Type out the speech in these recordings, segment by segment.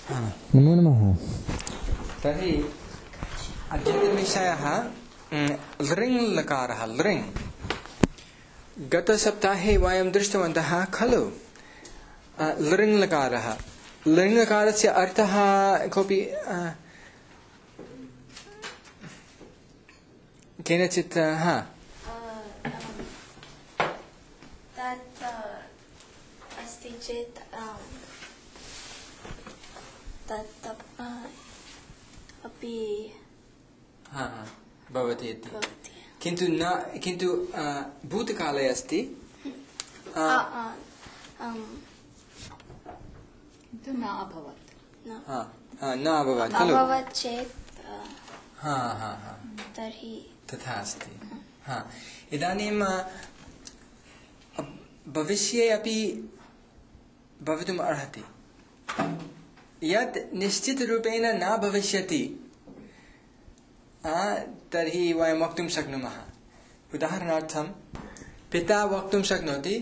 नमो नमः। तर्हि अद्यतनविषयः लृङ् लकारः। लृङ् गतसप्ताहे वयं दृष्टवन्तः खलु। लृङ् लकारः, लृङ् लकारस्य अर्थः कोऽपि केनचित् तत् अस्ति चेत् तत् अपि भवति इति। किन्तु भूतकाले अस्ति न अभवत् न अभवत् खलु। अभवत् चेत् तर्हि तथा अस्ति। इदानीं भविष्ये अपि भवितुम् अर्हति। यत् निश्चितरूपेण न भविष्यति तर्हि वयं वक्तुं शक्नुमः। उदाहरणार्थं पिता वक्तुं शक्नोति,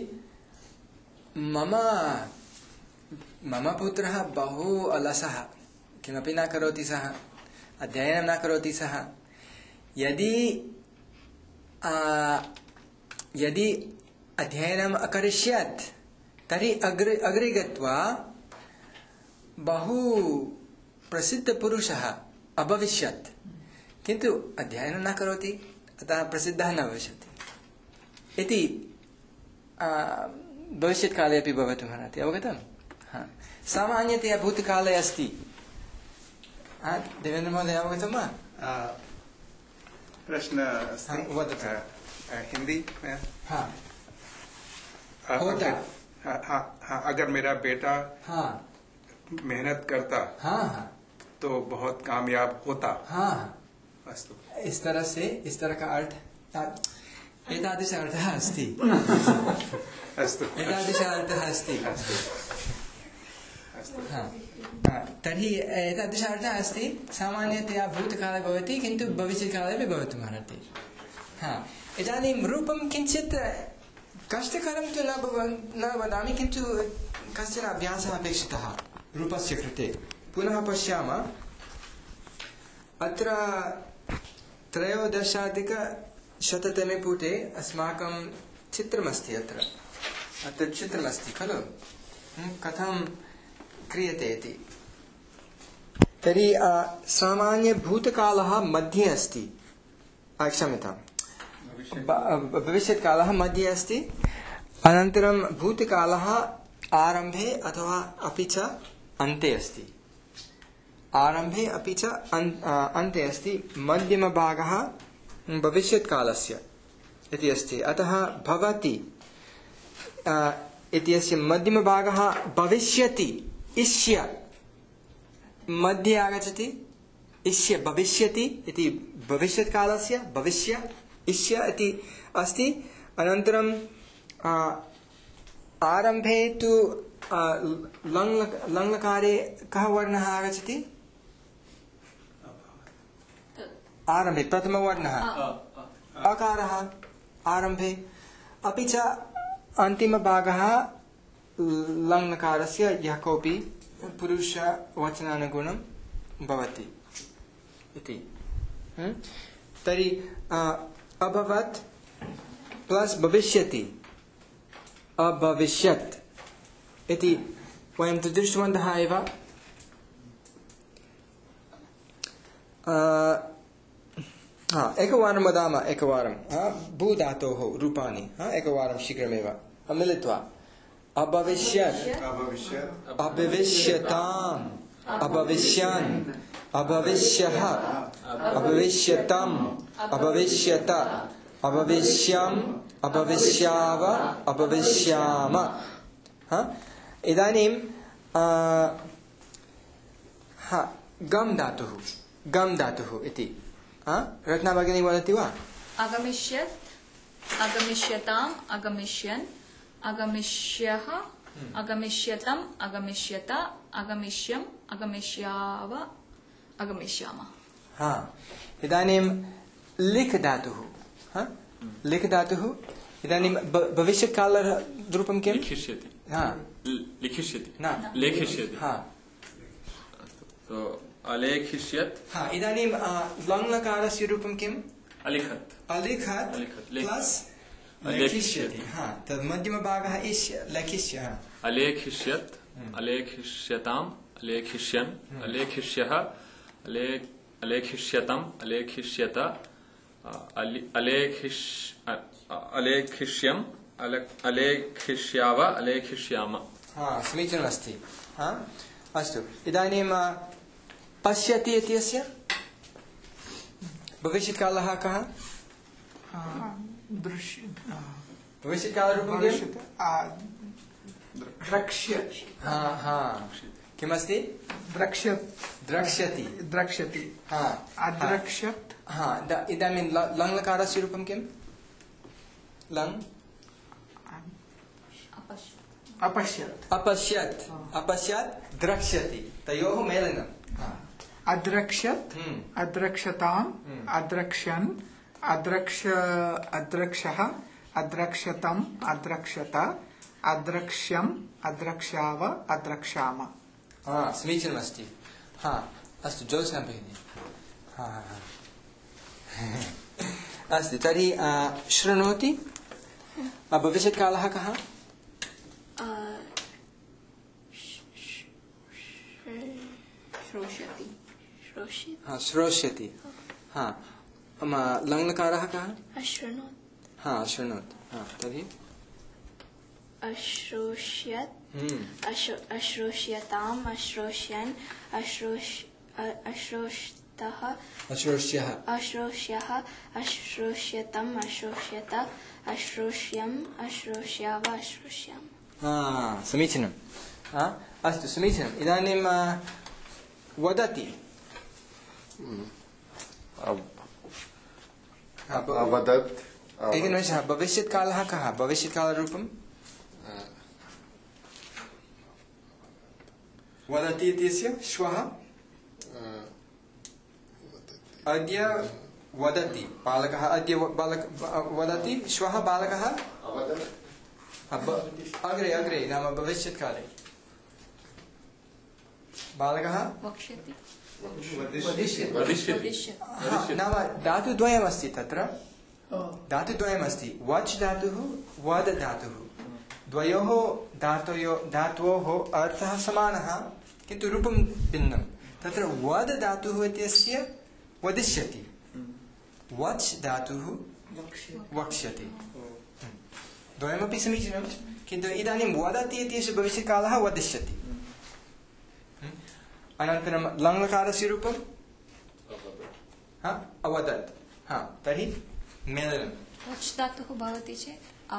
मम पुत्रः बहु अलसः, किमपि न करोति सः, अध्ययनं न करोति सः। यदि अध्ययनम् अकरिष्यत् तर्हि अग्रे गत्वा बहु प्रसिद्धपुरुषः अभविष्यत्। किन्तु अध्ययनं न करोति, अतः प्रसिद्धः न भविष्यति इति भविष्यत्काले अपि भवितुम् अर्हति। अवगतम्? सामान्यतया भूतकाले अस्ति। देवेन्द्र महोदय अवगतं वा? प्रश्न अस्ति। वदतु। हिंदी में होता। अगर मेरा बेटा मेहनत करता तो बहुत कामयाब होता। अस्तु। इस तरह का अर्थ एतादृश अर्थः अस्ति। अस्तु। एतादृश अर्थः अस्ति। तर्हि एतादृश अर्थः अस्ति। सामान्यतया भूतकाले भवति, किन्तु भविष्यत्काले अपि भवितुम् अर्हति। इदानीं रूपं किञ्चित् कष्टकरं तु न वदामि, किन्तु कश्चन अभ्यासः अपेक्षितः रूपस्य कृते। पुनः पश्यामः। अत्र 13अधिकशततमे पुटे अस्माकं चित्रमस्ति। अत्र चित्रमस्ति खलु, कथं क्रियते इति। तर्हि सामान्यभूतकालः मध्ये अस्ति, क्षम्यतां, भविष्यत्कालः मध्ये अस्ति। अनन्तरं भूतकालः आरम्भे अथवा अपि च अन्ते अस्ति। आरम्भे अपि च अन्ते अस्ति। मध्यमभागः भविष्यत्कालस्य इति अस्ति। अतः भवति इत्यस्य मध्यमभागः भविष्यति। इष्य मध्ये आगच्छति। इष्य भविष्यति इति भविष्यत्कालस्य भविष्य इष्य इति अस्ति। अनन्तरं आरम्भे तु लङ्लकारे कः वर्णः आगच्छति? आरम्भे प्रथमवर्णः अकारः आरम्भे। अपि च अन्तिमभागः लङ्लकारस्य यः कोऽपि पुरुषवचनानुगुणं भवति इति। तर्हि अभवत् प्लस् भविष्यति, अभविष्यत् इति वयं तु दृष्टवन्तः एव। एकवारं वदामः। एकवारं भूधातोः रूपाणि एकवारं शीघ्रमेव मिलित्वा। अभविष्यत्, अभविष्यताम्, अभविष्यन्, अभविष्यः, अभविष्यतम्, अभविष्यत, अभविष्यम्, अभविष्याव, अभविष्याम। इदानीं गम् धातुः इति रत्ना भगिनी वदति वा? अगमिष्यत्, अगमिष्यताम्, अगमिष्यन्, अगमिष्यः, अगमिष्यतम्, अगमिष्यत, अगमिष्यम्, अगमिष्याव, अगमिष्यामः। इदानीं लिख् धातुः। लिख् धातुः इदानीं भविष्यत्कालरूपं किं? लिखिष्यति। लिखिष्यति। न लेखिष्यति। तो अलेखिष्यत्. हाँ, इदानीं लङ्लकारस्य रूपं किम्? अलिखत्. अलिखत् प्लस लेखिष्यति. हाँ, तद् मध्यमभागः इष्य लेखिष्य. अलेखिष्यत्, अलेखिष्यताम्, अलेखिष्यन्, अलेखिष्यः, अलेखिष्यतम्, अलेखिष्यत, अलेखिष्यम्, अलेखिष्याव, अलेखिष्याम. हाँ, समीचीनमस्ति. हाँ, अस्तु. इदानीं पश्यति इत्यस्य भविष्यत्कालः कः? भविष्यत्कालरूपं किम्? द्रक्ष्य. हाँ हाँ, किमस्ति? द्रक्ष्यति. हाँ, अद्रक्ष्यत्. हाँ, इदानीं लङ्लकारस्य रूपं किम्? लङ् अपश्यत् द्रक्ष्यति. तयोः मेलनम्. अद्रक्ष्यत्, अद्रक्ष्यताम्, अद्रक्ष्यन्, अद्रक्ष्यः, अद्रक्ष्यतम्, अद्रक्ष्यत, अद्रक्ष्यम्, अद्रक्ष्याव, अद्रक्ष्याम. हाँ, समीचीनमस्ति. हाँ, अस्तु, ज्योत्स्ना भगिनी. हाँ हाँ हाँ. अस्तु, तर्हि शृणोति. भविष्यत्कालः कः? हाँ, श्रोष्यति. हाँ, लङ्लकारः कः? अशृणोत्. हाँ, अशृणोत्. हाँ, तर्हि अश्रोष्यत्, अश्रोष्यताम्, अश्रोष्यन्, अश्रोष्तः, अश्रोष्यः, अश्रोष्यः, अश्रोष्यतम्, अश्रोष्यत, अश्रोष्यम्, अश्रोष्याव, अश्रोष्याम. हाँ, समीचीनम्. हाँ, अस्तु, समीचीनम्. इदानीं वदति. अवदत्. एकनिमेषः. भविष्यत्कालः कः? भविष्यत्कालरूपं वदति इत्यस्य श्वः. अद्य वदति बालकः. अद्य वदति. श्वः बालकः अग्रे नाम भविष्यत्काले बालकः वक्ष्यति. वदिष्यति. नाम धातुद्वयमस्ति तत्र. धातुद्वयमस्ति. वच् धातुः, वद धातुः. द्वयोः धातोः अर्थः समानः, किन्तु रूपं भिन्नं. तत्र वद धातुः इत्यस्य वदिष्यति. वच् धातुः वक्ष्यति. द्वयमपि समीचीनं, किन्तु इदानीं वदति इत्यस्य भविष्यत्कालः वदिष्यति. अनन्तरं लङ्लकारस्य रूपं अवदत्. हाँ, तर्हि मेलनं. वच् धातुः भवति चेत्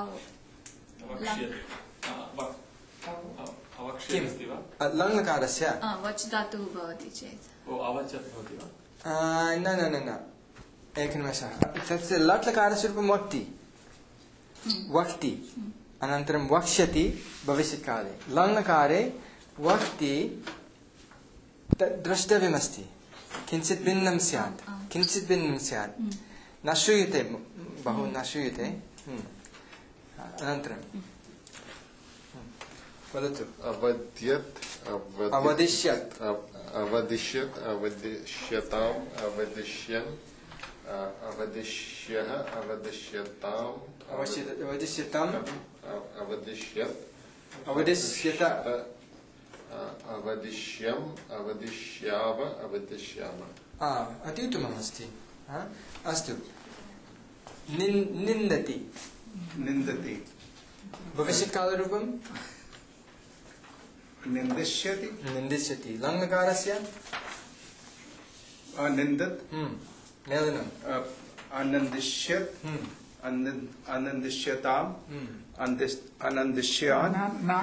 लङ्लकारस्य वच् धातुः भवति चेत् अवचत् भवति वा? न एकनिमेषः. तस्य लट्लकारस्य रूपं वक्ति. अनन्तरं वक्ष्यति भविष्यत्काले. लङ्लकारे वक्ति द्रष्टव्यमस्ति. किञ्चित् भिन्नं स्यात्. न श्रूयते, बहु न श्रूयते. अनन्तरं वदतु. अवद्यत्, अवदिष्यत्, अवदिष्यताम्, अवदिष्यन्, अवदिष्यः, अवदिष्यताम्, अवदिष्यताम्, अवदिष्यत्, अवदिष्यत, अवदिष्यम्, अवदिष्याव, अवदिष्याम. अति उत्तमम् अस्ति. अस्तु. निन्दति. भविष्यत्कालरूपं निन्दिष्यति. लङ्लकारस्य अनिन्दत्. मेलनम्. आनन्दिष्यत्, आनन्दिष्यताम्, आनन्दिष्यान्,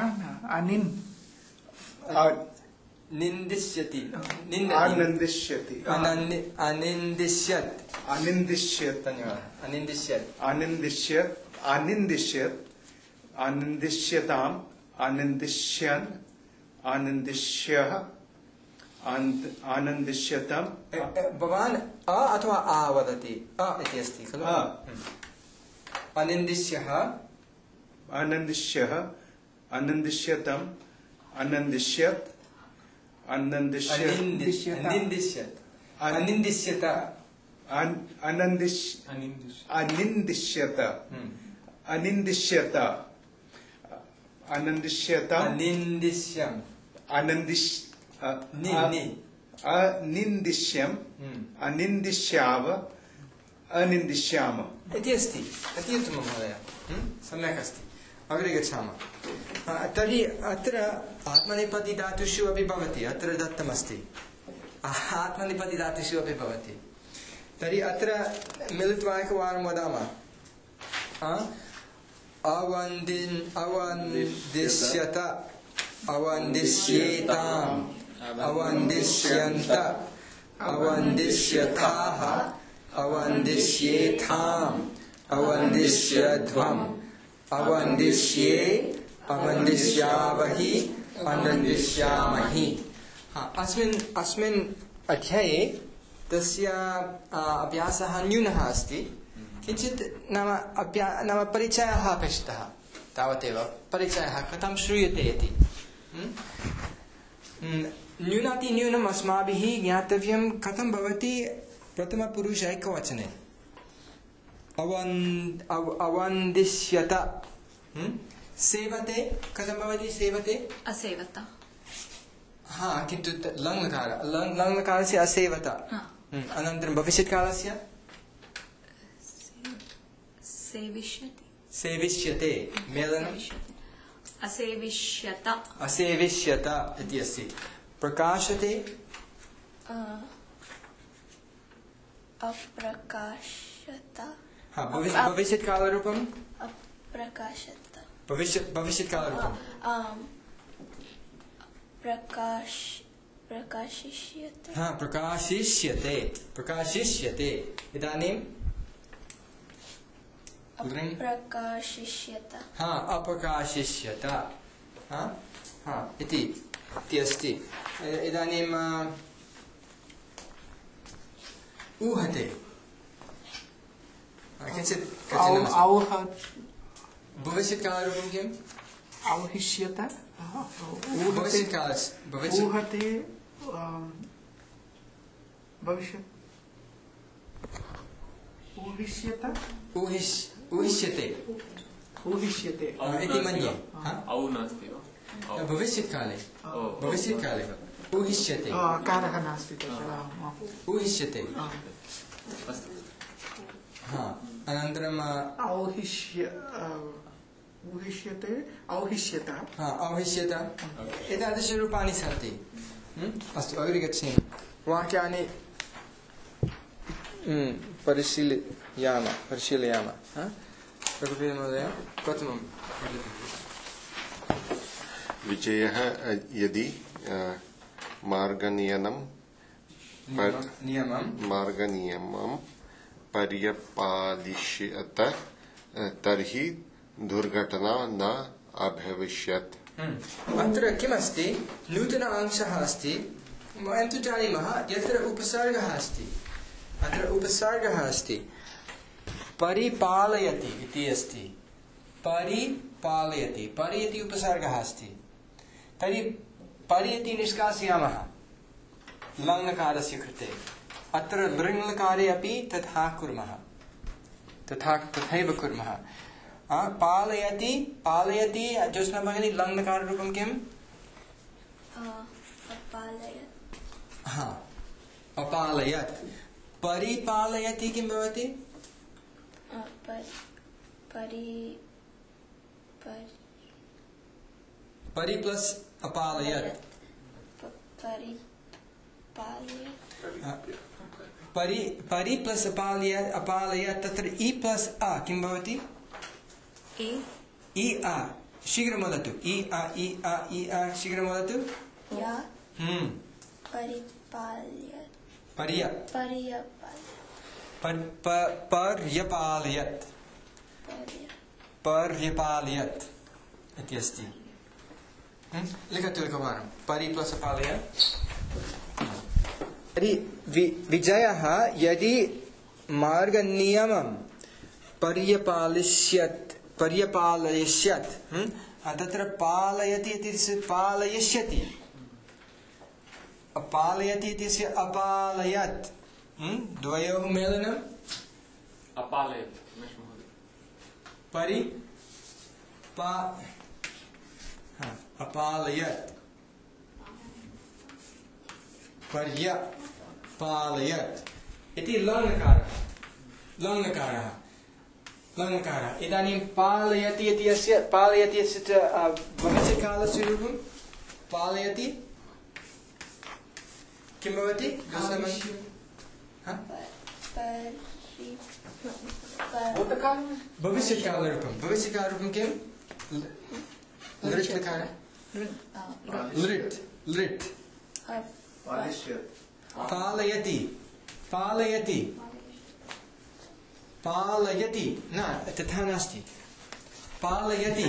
निन्दिष्यति. आनन्दिष्यति, अनिन्दिष्यत्. धन्यवादः. अनिन्दिष्यत्, आनन्दिष्यताम्, आनन्दिष्यन्, आनन्दिष्यः, आनन्दिष्यतम्. भवान् अ अथवा आ वदति. अ इति अस्ति खलु. अनिन्दिष्यः, आनन्दिष्यतम्, आनन्दिष्यत्, Anandishyat. Anindishyat. Anindisyata. Anindishyata. Anindishyata. Anandishyata. Anindisyam. Anindisyam. Anindisyava. Anindishyama. इति अस्ति अति उत्तमं महोदय सम्यक् अस्ति अग्रे गच्छामः तर्हि अत्र आत्मनेपदी धातुषु अपि भवति अत्र दत्तमस्ति आत्मनेपदी धातुषु अपि भवति तर्हि अत्र मिलित्वा एकवारं वदामः अवन्दिष्यत अवन्दिष्येताम् अवन्दिष्यन्त अवन्दिष्यथाः अवन्दिष्येथाम् अवन्दिष्यध्वम् अवन्दिष्ये अवन्दिष्यावहि अवन्दिष्यामहि अस्मिन् अध्याये तस्य अभ्यासः न्यूनः अस्ति किञ्चित् नाम परिचयः अपेक्षितः तावदेव परिचयः कथं श्रूयते इति न्यूनातिन्यूनम् अस्माभिः ज्ञातव्यं कथं भवति प्रथमपुरुष एकवचने अवन्दिष्यत सेवते कथं भवति सेवते असेवत किन्तु लङ्लकारस्य असेवत अनन्तरं भविष्यत्कालस्य सेविष्यति सेविष्यते मेलनम् असेविष्यत असेविष्यत इति अस्ति प्रकाशते अप्रकाशत भविष्यत्कालरूपम् अप्रकाशत भविष्यत्कालरूपम् प्रकाशिष्यते प्रकाशिष्यते प्रकाशिष्यते इदानीं अप्रकाशिष्यत अप्रकाशिष्यत इति अस्ति इदानीं ऊहते किञ्चित् भविष्यत्कालरूपं किम् औहिष्यत ऊहते भविष्यत् ऊहिष्यत ऊहिष्यते ऊहिष्यते इति मन्ये औ नास्ति वा भविष्यत्काले ऊहिष्यते कारः नास्ति ऊहिष्यते अनन्तरं ऊहिष्यते औहिष्यत औहिष्यत एतादृशरूपाणि सन्ति अस्तु अग्रे गच्छामि वाक्यानि परिशीलयामः रघुवीरमहोदय प्रथमं विजयः यदि मार्गनियमं पर्यपालिष्यत तर्हि दुर्घटना न अभविष्यत् अत्र किमस्ति नूतन अंशः अस्ति वयं तु जानीमः यत्र उपसर्गः अस्ति अत्र उपसर्गः अस्ति परिपालयति इति अस्ति परिपालयति परि इति उपसर्गः अस्ति तर्हि परि इति निष्कासयामः लङ्लकारस्य कृते अत्र लृङ्लकारे अपि तथा कुर्मः तथैव कुर्मः पालयति पालयति ज्योत्स्ना भगिनी लङ्लकाररूपं किम् अपालयत् परिपालयति किं भवति परि प्लस अपालयत् परि प्लस अपालयत् तत्र इ प्लस अ किं भवति इ आ शीघ्रं वदतु इ आ शीघ्रं वदतु पर्यपालयत् इति अस्ति लिखतु एकवारं परि प्लस अपालयत् तर्हि विजयः यदि मार्गनियमं पर्यपालयिष्यत् तत्र पालयति इति पालयिष्यति अपालयति इत्यस्य अपालयत् द्वयोः मेलनम् अपालयत् रमेश महोदय परि पा अपालयत् पर्यपालयत् इति लङ्लकारः इदानीं पालयति इत्यस्य च भविष्यकालस्य रूपं पालयति किं भवति? भविष्यकालरूपं किं? लिट् पालयति न तथा नास्ति पालयति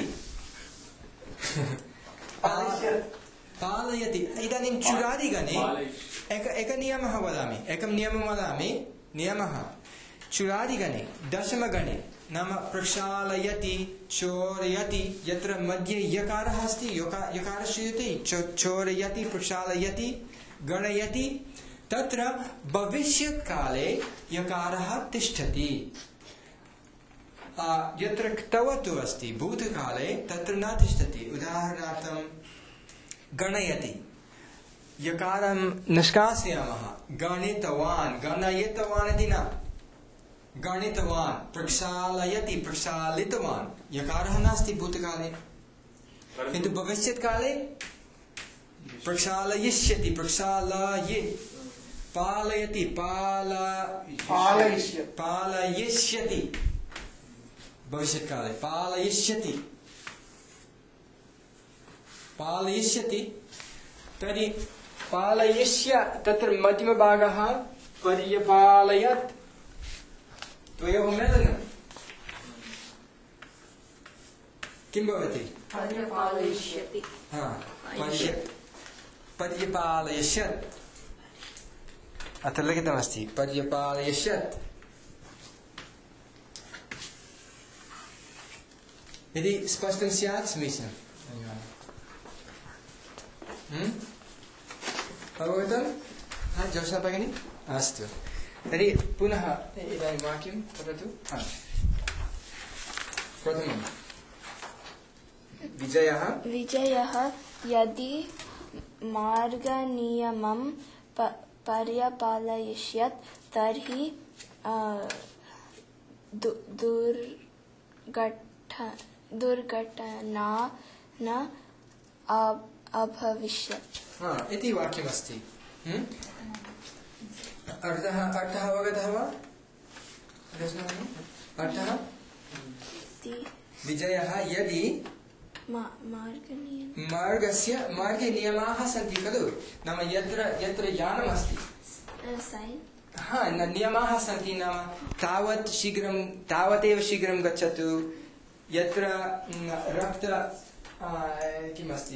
इदानीं चुरादिगणे एकं नियमः वदामि चुरादिगणे दशमगणे नाम प्रक्षालयति चोरयति यत्र मध्ये यकारः अस्ति यकारः श्रूयते चोरयति प्रक्षालयति गणयति तत्र भविष्यत्काले यकारः तिष्ठति यत्र क्तवतु अस्ति भूतकाले तत्र न तिष्ठति उदाहरणार्थं गणयति यकारं निष्कासयामः गणितवान् गणयितवान् इति न गणितवान् प्रक्षालयति प्रक्षालितवान् यकारः नास्ति भूतकाले किन्तु भविष्यत्काले प्रक्षालयिष्यति प्रक्षालयि पालयति पालयिष्यति भविष्यत्काले पालयिष्यति तर्हि पालयिष्य तत्र मध्यमभागः पर्यपालयत् द्वयोः मेलनं किं भवति? पर्यपालयिष्यति पर्यपालयिष्यत् अत्र लिखितमस्ति पर्यपालयिष्यत् यदि स्पष्टं स्यात् समीचीनम् अवगतं? जोशा भगिनी अस्तु तर्हि पुनः इदानीं वाक्यं वदतु प्रथमं विजयः यदि मार्गनियमं पर्यपालयिष्यत् तर्हि दुर्घटना न अभविष्यत् इति वाक्यमस्ति अर्थः अवगतः वा? अर्थः विजयः यदि मार्गे नियमाः सन्ति खलु नाम यत्र यानमस्ति नियमाः सन्ति नाम तावदेव शीघ्रं गच्छतु यत्र रक्त किमस्ति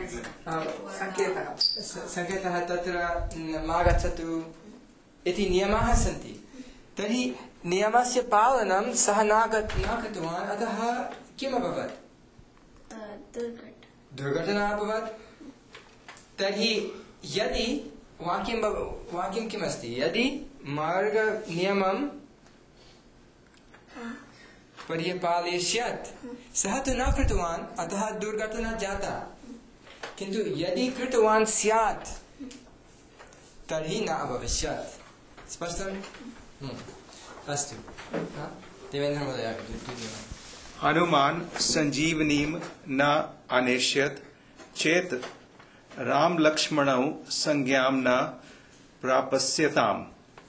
सङ्केतः तत्र मा गच्छतु इति नियमाः सन्ति तर्हि नियमस्य पालनं सः न कृतवान् अतः किम् अभवत्? दुर्घटना अभवत् तर्हि यदि वाक्यं किमस्ति यदि मार्गनियमं पर्यपालयिष्यत् सः तु न कृतवान् अतः दुर्घटना जाता किन्तु यदि कृतवान् स्यात् तर्हि न अभविष्यत् स्पष्टम्? अस्तु देवेन्द्र महोदय हनुमान् सञ्जीवनीं न आनेष्यत् चेत् राम लक्ष्मणौ संज्ञां न प्राप्स्यताम्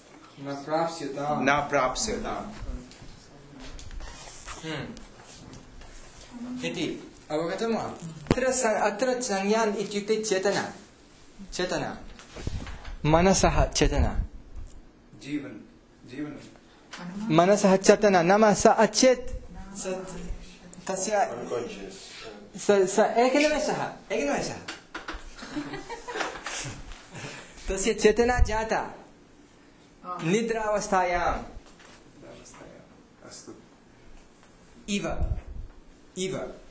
इति अवगतं वा? अत्र संज्ञान इत्युक्ते चेतना मनसः चेतना मनसः चेतना नाम स अचेत् तस्य एकनिमेषः तस्य चेतना जाता निद्रावस्थायाम् इव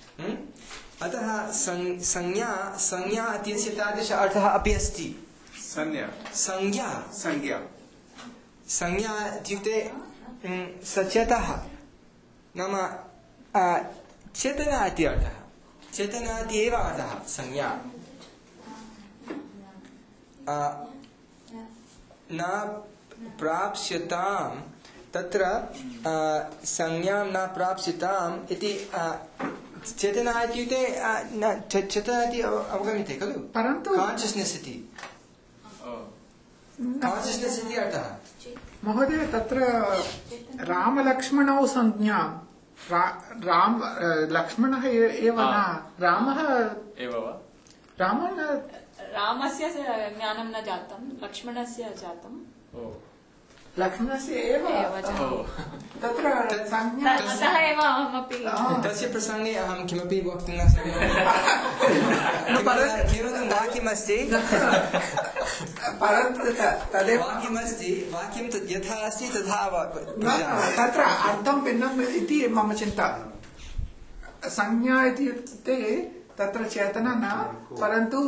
अतः संज्ञा इत्यस्य तादृश अर्थः अपि अस्ति संज्ञा संज्ञा संज्ञा संज्ञा इत्युक्ते सचेतः नाम चेतना इति अर्थः चेतना इति एव अर्थः संज्ञा न प्राप्स्यतां तत्र संज्ञां न प्राप्स्यताम् इति चेतना इत्युक्ते चेतना इति अवगम्यते खलु परन्तु कान्शियस्नेस् इति कान्शियस्नेस् इति अर्थः महोदय तत्र रामलक्ष्मणौ संज्ञा लक्ष्मणः एव न रामः एव वा रामः रामस्य ज्ञानं न जातं लक्ष्मणस्य जातं लक्ष्मणस्य एव तत्र संज्ञा अतः एव अहमपि तस्य प्रसङ्गे अहं किमपि वक्तुं न शक्नोमि केवलं वाक्यमस्ति परन्तु तदेव वाक्यमस्ति वाक्यं तद् यथा अस्ति तथा तत्र अर्थं भिन्नम् इति मम चिन्ता संज्ञा इत्युक्ते तत्र चेतना न परन्तु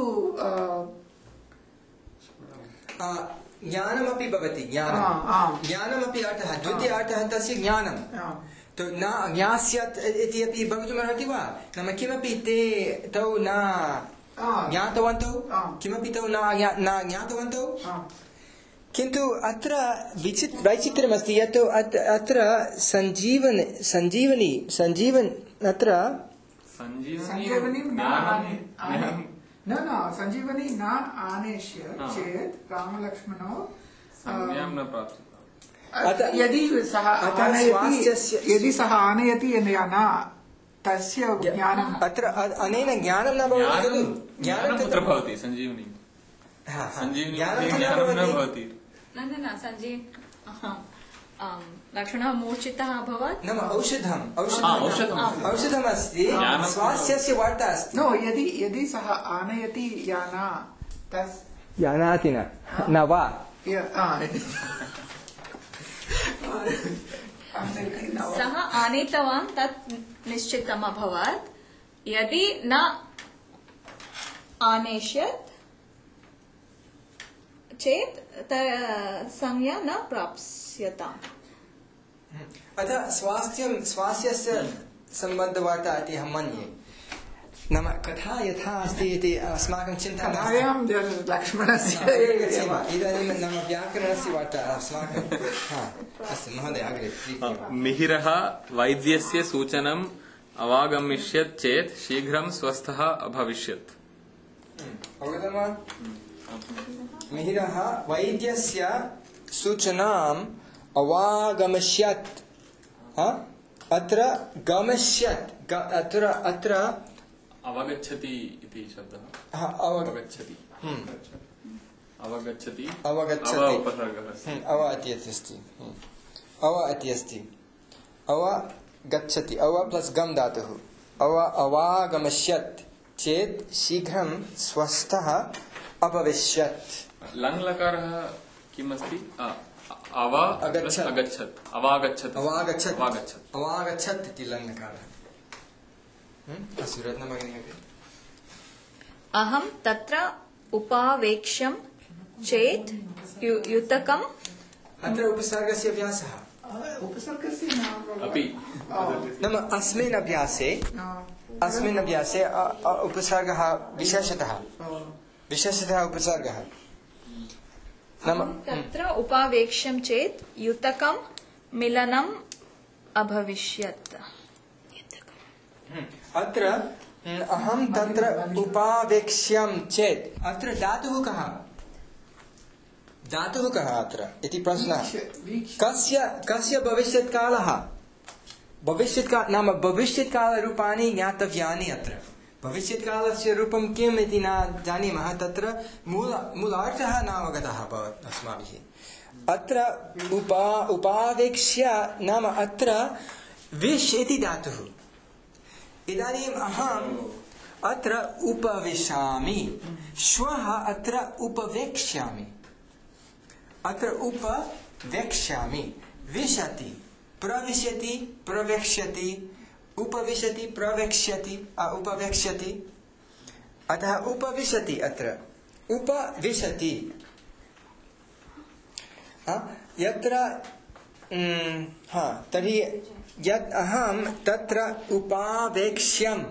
ज्ञानमपि भवति ज्ञानमपि अर्थः द्वितीय अर्थः तस्य ज्ञानं तो न ज्ञास्यत् इति अपि भवितुमर्हति वा नाम किमपि ते तौ न ज्ञातवन्तौ किमपि तौ न ज्ञातवन्तौ किन्तु अत्र वैचित्र्यमस्ति यत् अत्र सञ्जीवनी अत्र संजीवनी न संजीवनी न आनेष्य चेत् रामलक्ष्मणौ संज्ञां न प्राप्स्यताम् यदि सः आनयति या न तस्य ज्ञानम् अत्र अनेन ज्ञानं न भवति खलु ज्ञानं कुत्र भवति संजीवनी ज्ञानं न भवति न संजीव लक्ष्मणः मूर्छितः अभवत् नाम औषधमस्ति स्वास्थ्यस्य वार्ता अस्ति नो यदि सः आनयति या न तस् जानाति न वा सः आनीतवान् तत् निश्चितम् अभवत् यदि न आनेष्यत् चेत् संज्ञा न प्राप्स्यताम् अतः स्वास्थ्यस्य सम्बद्धवार्ता इति अहं मन्ये नाम कथा यथा अस्ति इति अस्माकं चिन्तनं लक्ष्मणस्य इदानीं नाम व्याकरणस्य वार्ता अस्माकं अस्तु महोदय अग्रे मिहिरः वैद्यस्य सूचनम् अवागमिष्यत् चेत् शीघ्रं स्वस्थः अभविष्यत् अवगतं वा मिहिरः वैद्यस्य सूचनाम् अवागमिष्यत् अत्र गमिष्यत् अत्र अवगच्छति इति शब्दः अवगच्छति अवगच्छति अव इति अस्ति अव इति अस्ति अवगच्छति अव प्लस् गम् धातुः अवागमिष्यत् चेत् शीघ्रं स्वस्थः अभविष्यत् लङ् लकारः किम् अस्ति अवागच्छत् इति लङ् लकारः अस्तु रत्नभगिनी अहं तत्र उपावेक्ष्यं चेत् युतकम् अत्र उपसर्गस्य अभ्यासः अपि नाम अस्मिन् अभ्यासे उपसर्गः विशेषतः उपसर्गः नाम तत्र उपावेक्ष्यं चेत् युतकं मिलनम् अभविष्यत् अत्र अहं तत्र उपावेक्ष्यं चेत् अत्र धातुः कः अत्र इति प्रश्नः कस्य भविष्यत्कालः नाम भविष्यत्कालरूपाणि ज्ञातव्यानि अत्र भविष्यत्कालस्य रूपं किम् इति न जानीमः तत्र मूलार्थः न अवगतः भवत् अस्माभिः अत्र उपावेक्ष्य नाम अत्र विश् इति धातुः इदानीम् अहम् अत्र उपविशामि श्वः अत्र उपवेक्ष्यामि विशति प्रविशति प्रवेक्ष्यति उपविशति प्रवेक्ष्यति उपवेक्ष्यति अतः उपविशति अत्र उपविशति यत्र तर्हि यत् अहं तत्र उपावेक्ष्यं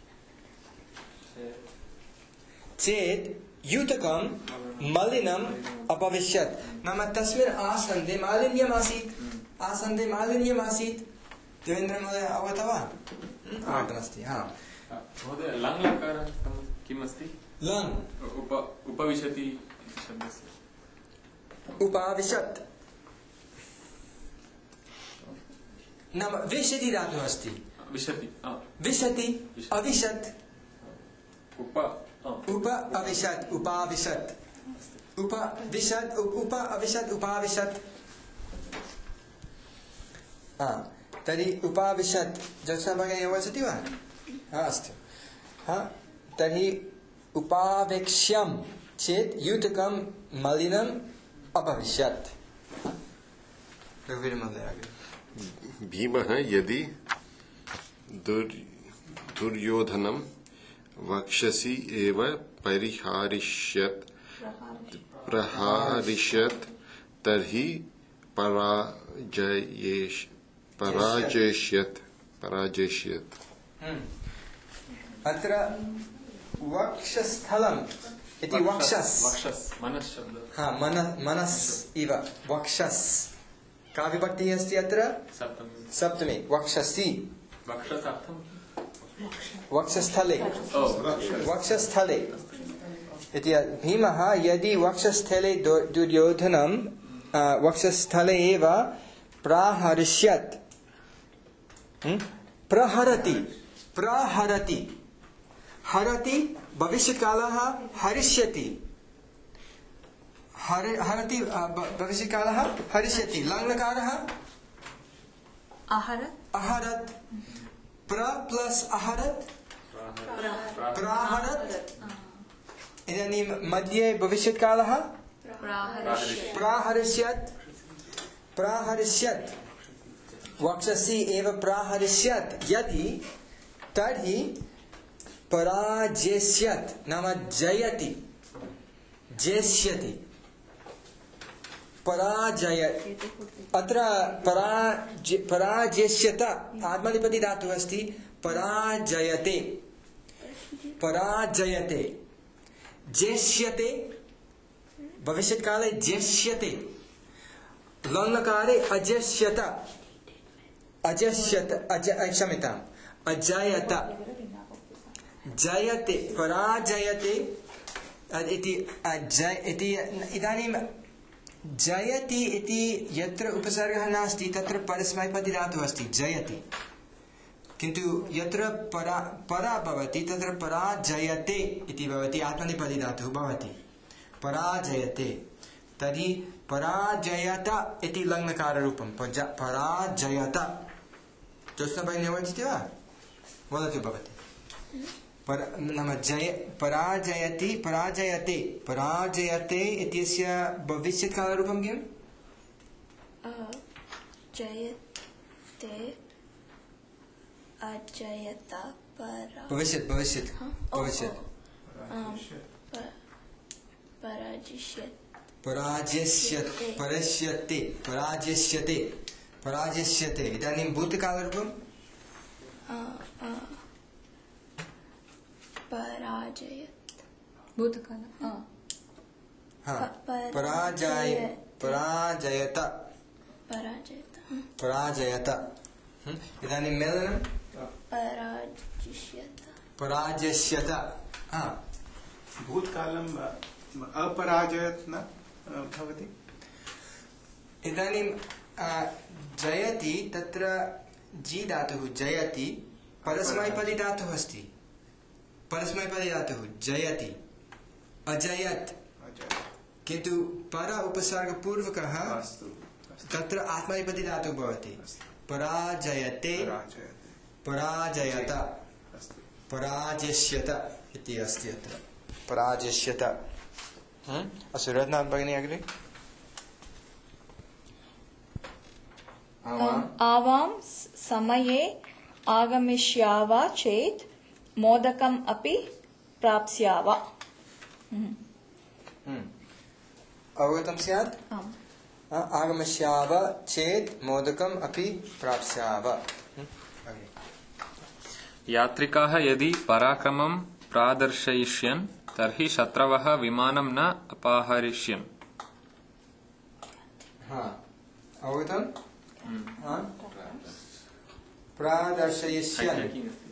चेत् युतकं मलिनम् अपविश्यत्। नाम तस्मिन् आसन्दे मालिन्यमासीत्। देवेन्द्र महोदय अवगतः वा? आगतमस्ति। महोदय लङ् लकारः किम् अस्ति? लङ् उपविशति शब्दस्य उपाविशत् नाम विशति धातुः अस्ति। विशति अविशत् उप अविशत् उपाविशत् उपाविशत् तर्हि उपाविशत् ज्योत्स्ना भगिनी अवगच्छति वा? अस्तु। तर्हि उपावेक्ष्यं चेत् युतकं मलिनम् अपविशत्। भीमः यदि दुर्योधनं वक्षसि एव प्रहारिष्यत् तर्हि पराजयिष्यत्। अत्र वक्षस्थलम् इति वक्षस् मनस् इव वक्षस् का विभक्तिः अस्ति अत्र? सप्तमी। वक्षसि वक्षस्थले इति भीमः यदि वक्षस्थले दुर्योधनं वक्षस्थले एव प्राहरिष्यत् प्रहरति हरति भविष्यकालः हरिष्यति हरति भविष्यकालः हरिष्यति। लङ्लकारः अहरत् प्र प्लस अहरत् प्राहरत्। इदानीं मध्ये भविष्यत्कालः प्राहरिष्यत् वक्षसि एव प्राहरिष्यत् यदि तर्हि पराजेष्यत् नाम जयति जेष्यति अत्र पराजेष्यत आत्मनेपदी धातुः अस्ति। पराजयते जेष्यते भविष्यत्काले जेष्यते। लङ्लकारे अजेष्यत क्षम्यताम् अजयत जयते पराजयते इति। इदानीं जयति इति यत्र उपसर्गः नास्ति तत्र परस्मैपदी धातुः अस्ति जयति, किन्तु यत्र परा भवति तत्र पराजयते इति भवति आत्मनेपदी धातुः भवति पराजयते। तर्हि पराजयत इति लङ्लकाररूपं पराजयत। ज्योत्स्ना भगिनी अवगच्छति वा? वदतु भवती। नाम पराजयते इत्यस्य भविष्यत्कालरूपं किम्? जयते अजयत भविष्यत् पराजिष्यते। इदानीं भूतकालरूपं पराजयत। इदानीं मेलनं पराजिष्यत। भूतकालं अपराजयत न भवति। इदानीं जयति तत्र जी धातुः जयति परस्मैपदी धातुः अस्ति। परस्मैपदी धातुः जयति अजयत्, किन्तु पर उपसर्गपूर्वकः तत्र आत्मनेपदी धातुः भवति। पराजयते पराजयत पराजिष्यत इति अस्ति अत्र पराजिष्यत। अस्तु रत्नाथ भगिनी अग्रे। आवां समये आगमिष्यावा चेत् मोदकम् अपि प्राप्स्यावा। अवगतं स्यात्? आगमिष्याव चेत् मोदकम् अपि प्राप्स्याव। यात्रिकाः यदि पराक्रमं प्रादर्शयिष्यन् तर्हि शत्रवः विमानं न अपहरिष्यन्। अवगतम्? प्रादर्शयिष्यन्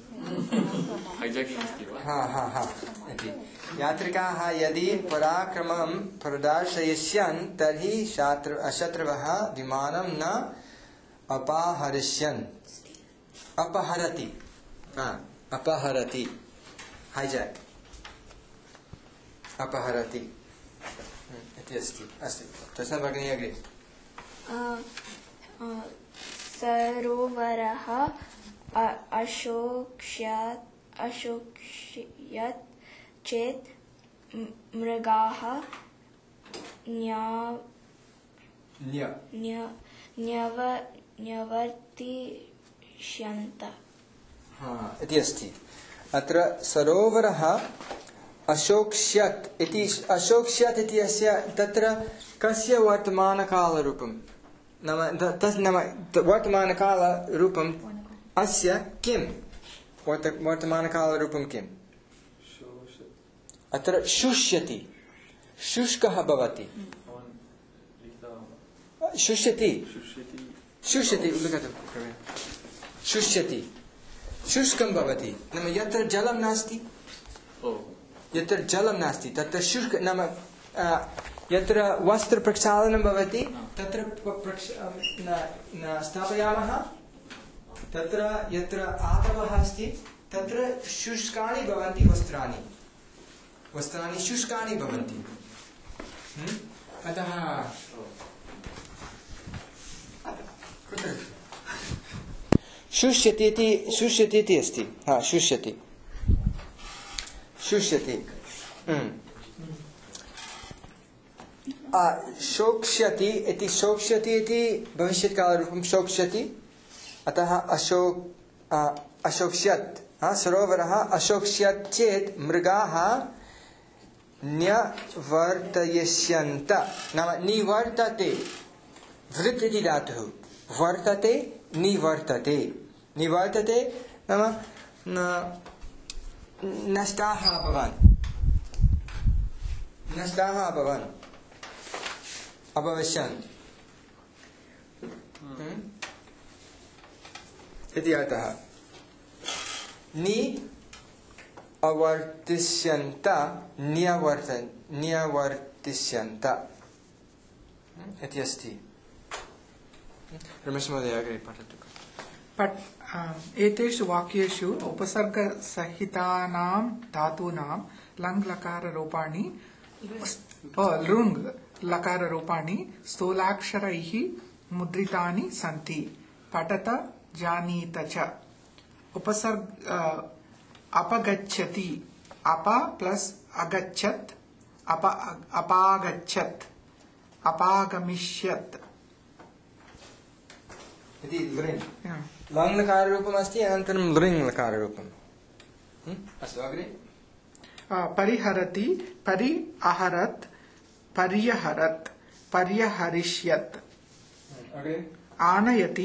इति। यात्रिकाः यदि पराक्रमं प्रदर्शयिष्यन् तर्हि शत्रवः विमानं न अपहरिष्यन्। अपहरति हाईजैक् अपहरति इति अस्ति। तथा भगिनी अग्रे। सरोवरः अशोक्ष्यत् चेत् मृगाः न्यवर्तिष्यन्त। इति अस्ति। अत्र सरोवरः अशोक्ष्यत् इति। अशोक्ष्यत् इति अस्य तत्र कस्य वर्तमानकालरूपं नाम वर्तमानकालरूपम् अस्य किं वर्तमानकालरूपं किम्? अत्र शुष्यति। शुष्कः भवति। शुष्यति शुष्यति शुष्कं भवति नाम यत्र जलं नास्ति तत्र शुष्क नाम यत्र वस्त्रप्रक्षालनं भवति तत्र स्थापयामः। तत्र यत्र आतपः अस्ति तत्र शुष्कानि भवन्ति वस्त्राणि शुष्कानि भवन्ति। अतः शुष्यति इति अस्ति। शुष्यति शोक्ष्यति इति। शोक्ष्यति इति भविष्यत्कालरूपं शोक्ष्यति। अतः अशोक्ष्यत् सरोवरः अशोक्ष्यत् चेत् मृगाः न्यवर्तयिष्यन्त नाम निवर्तते। वृत् इति धातुः वर्तते निवर्तते नाम नष्टाः अभवन् इति अर्थः। नि अवर्तिष्यन्त न्यवर्तिष्यन्त इति अस्ति। रमेश महोदय अग्रे पठतु। एतेषु वाक्येषु उपसर्गसहितानां धातूनां लङ् लकाररूपाणि लृङ् लकाररूपाणि स्थूलाक्षरैः मुद्रितानि सन्ति। पठत जानीत च। उपसर्ग अपगच्छति अप प्लस अगच्छत् अपागच्छत् अपागमिष्यत् इति लृङ् लङ् लकाररूपम् अस्ति। अनन्तरं लृङ् लकाररूपम्। अस्तु अग्रे। परिहरति परि अहरत् पर्यहरत् पर्यहरिष्यत्। आनयति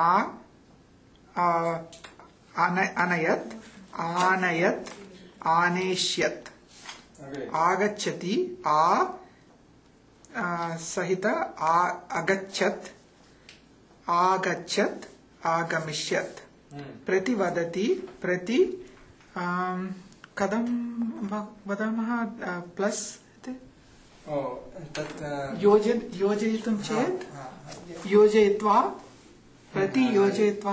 अनयत् आनयत् आनेष्यत्। आगच्छति सहित अगच्छत् आगच्छत् आगमिष्यत्। प्रतिवदति प्रति कथं वदामः प्लस योजयितुं चेत् योजयित्वा प्रति योजयित्वा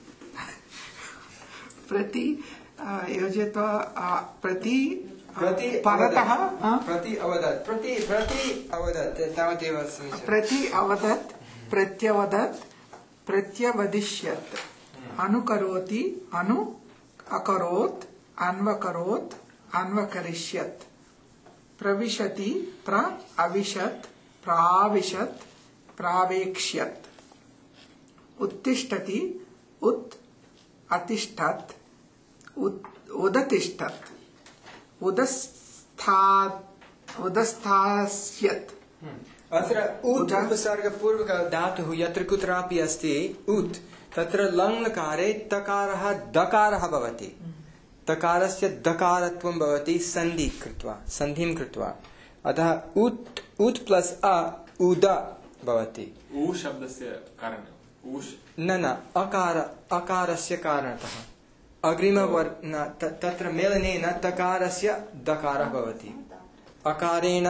प्रति योजयित्वा प्रति परतः प्रति अवदत् तावदेव प्रति अवदत् प्रत्यवदत् प्रत्यवदिष्यत्। अनुकरोति अनु अकरोत् अन्वकरोत् अन्वकरिष्यत्। प्रविशति प्र अविशत् प्राविशत् प्रावेक्ष्यत्। उत्तिष्ठति उत् अतिष्ठत् उदतिष्ठत् उदस्थास्यत्। अत्र उत् उपसर्गपूर्वक धातुः यत्र कुत्रापि अस्ति उत् तत्र लङ्लकारे तकारः दकारः भवति तकारस्य दकारत्वं भवति सन्धिं कृत्वा अतः उत् उत् प्लस अ उद भवति ऊ शब्दस्य कारणं न अकारस्य कारणतः अग्रिमवर्ण तत्र मेलनेन तकारस्य दकारः भवति अकारेण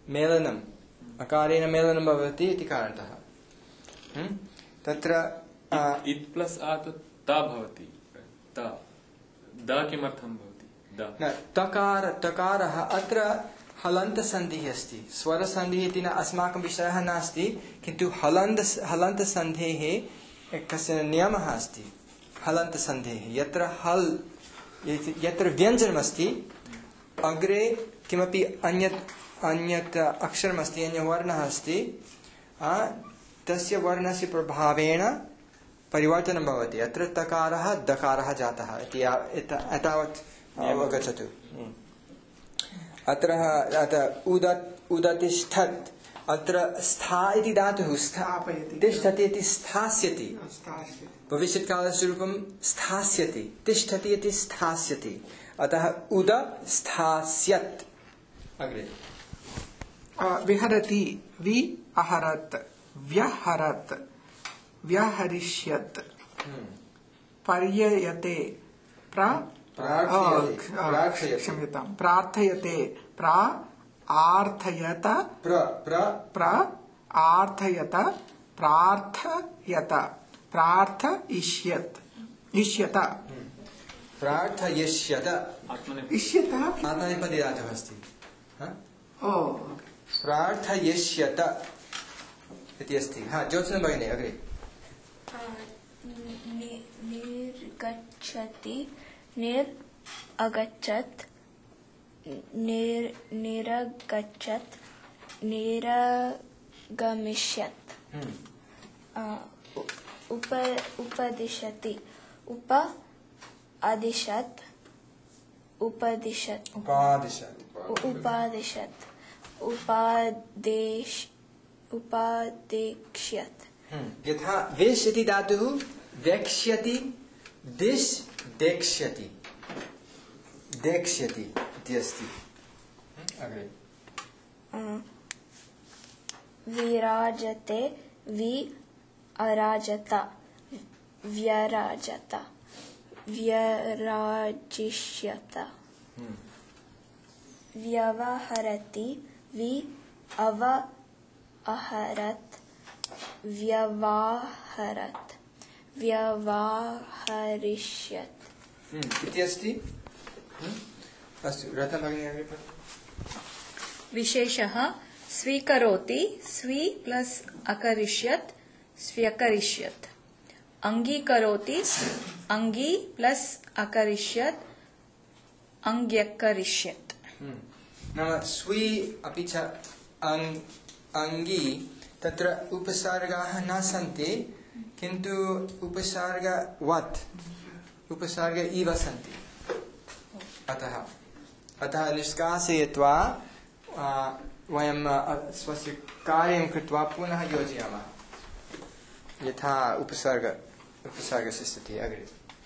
मेलनं भवति इति कारणतः तत्र इत् प्लस आ तु त भवति द किमर्थं भवति तकारः अत्र हलन्तसन्धिः अस्ति स्वरसन्धिः इति न अस्माकं विषयः नास्ति किन्तु हलन्तसन्धेः कश्चन नियमः अस्ति हलन्तसन्धेः यत्र व्यञ्जनमस्ति अग्रे किमपि अन्यत् अक्षरमस्ति अन्यवर्णः अस्ति तस्य वर्णस्य प्रभावेण परिवर्तनं भवति अत्र तकारः दकारः जातः इति एतावत् अवगच्छतु अत्र उदतिष्ठत् अत्र स्था इति धातुः तिष्ठति इति स्थास्यति भविष्यत्कालस्वरूपं स्थास्यति तिष्ठति इति स्थास्यति अतः उद स्थास्यत् अग्रे विहरति वि अहरत् व्यहरत् व्यहरिष्यत् पर्ययते क्षम्यतां प्रार्थयते आर्थयत आर्थयत प्रार्थयत प्रार्थयिष्यत प्रार्थयिष्यत इष्यत आत्मनेपदी धातुः अस्ति प्रार्थयिष्यत इति अस्ति ज्योत्स्ना भगिनी अग्रे निर्गच्छति अगच्छत् निरगच्छत् निरगमिष्यत् उपदिशति उपादिशत् उपादिशत् उपादेक्ष्यत् यथा विश् इति धातुः वेक्ष्यति दिश् देक्ष्यति इति अस्ति अग्रे विराजते वि अराजत व्यराजत व्यराजिष्यत व्यवहरति वि अव अहरत् व्यवाहरत् व्यवाहरिष्यत् इति अस्ति अस्तु रत्ना भगिनी अग्रे विशेषः स्वीकरोति स्वी प्लस अकरिष्यत् स्व्यकरिष्यत् अंगीकरोति अंगी प्लस अकरिष्यत् अंग्यकरिष्यत् नाम स्वी अपि च अंगी तत्र उपसर्गाः न सन्ति किन्तु उपसर्ग इव सन्ति अतः निष्कासयित्वा वयं स्वस्य कार्यं कृत्वा पुनः योजयामः यथा उपसर्गस्य स्थितिः अग्रे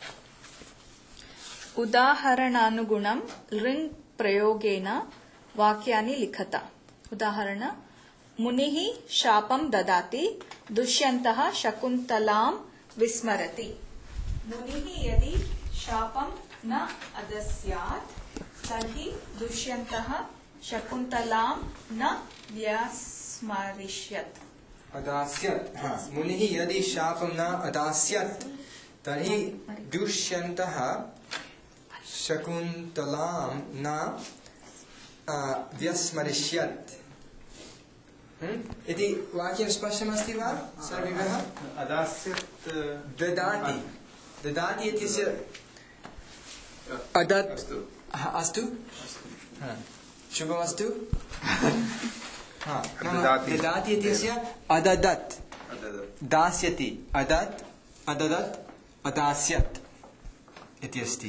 उदाहरणानुगुणं लृङ् प्रयोगेन वाक्यानि लिखत उदाहरण मुनिः शापं ददाति दुष्यन्तः शकुन्तलां विस्मरति मुनिः यदि शापं न अदस्यात् तर्हि दुष्यन्तः शकुन्तलां न व्यस्मरिष्यत् अदास्यत् मुनिः यदि शापं न अदास्यत् तर्हि दुष्यन्तः शकुन्तलां न व्यस्मरिष्यत् इति वाक्यं स्पष्टमस्ति वा सर्वेभ्यः अदास्यत् ददाति इत्यस्य अदत् अस्तु शुभमस्तु ददाति इत्यस्य अददत् दास्यति अदत् अददत् अदास्यत् इति अस्ति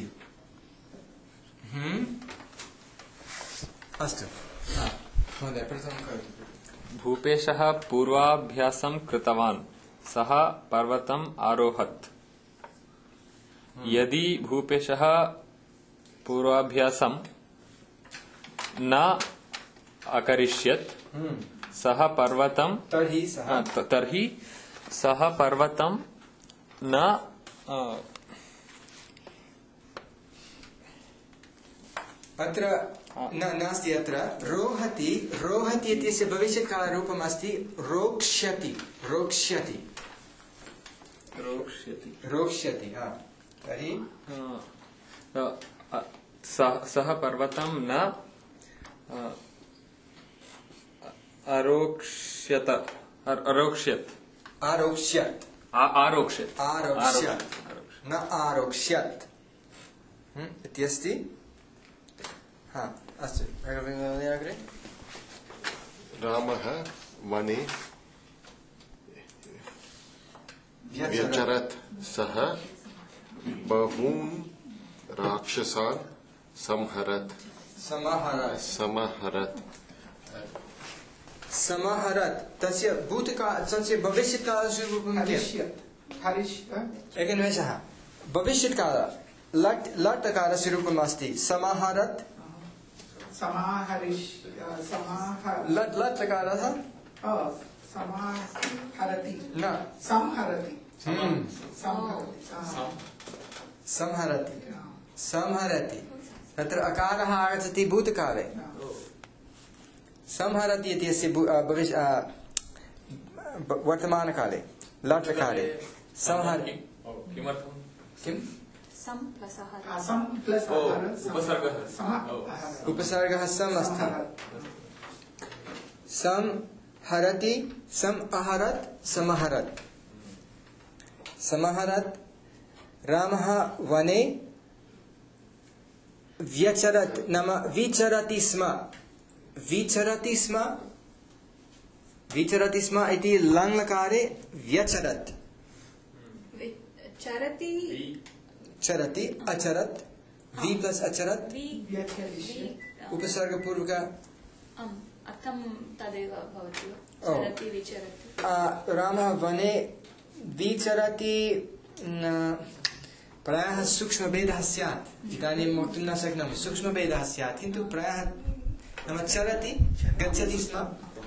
अस्तु महोदय प्रथमं करोतु भूपेशः पूर्वाभ्यासं कृतवान् सः पर्वतम् आरोहत् यदि भूपेशः पूर्वाभ्यासं न अकरिष्यत् सः पर्वतं तर्हि सः पर्वतं न अत्र नास्ति अत्र रोहति रोहति इत्यस्य भविष्यत्कालरूपम् अस्ति रोक्ष्यति रोक्ष्यति रोक्ष्यति रोक्ष्यति तर्हि सः पर्वतं न आरोक्ष्यत् न आरोक्ष्यत् इत्यस्ति अस्तु अग्रे रामः वने व्यचरत् सः बहून् राक्षसान् समहरत् तस्य तस्य भविष्यत्कालस्य रूपं एकनिमेषः भविष्यत्काल लट् कालस्य रूपम् अस्ति समहरत् लट् कालः न संहरति तत्र अकारः आगच्छति भूतकाले संहरति इत्यस्य वर्तमानकाले लट् काले संहरति किम् उपसर्गः सम् अस्ति संहरति सम् अहरत् समहरत् समहरत् रामः वने व्यचरत् नाम विचरति स्म इति लङ्लकारे व्यचरत् चरति अचरत् वि प्लस अचरत् उपसर्गपूर्वक रामः वने विचरति प्रायः सूक्ष्मभेदः स्यात् इदानीं वक्तुं न शक्नोमि सूक्ष्मभेदः स्यात् किन्तु प्रायः नाम चरति गच्छति स्म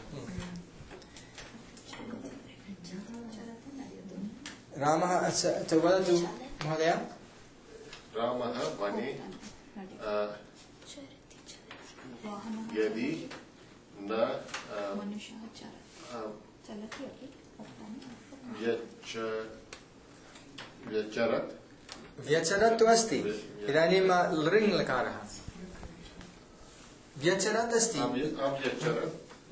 रामः वदतु महोदय रामः वने यदि न व्यचरत् तु अस्ति इदानीं लृङ् लकारः व्यचरत् अस्ति न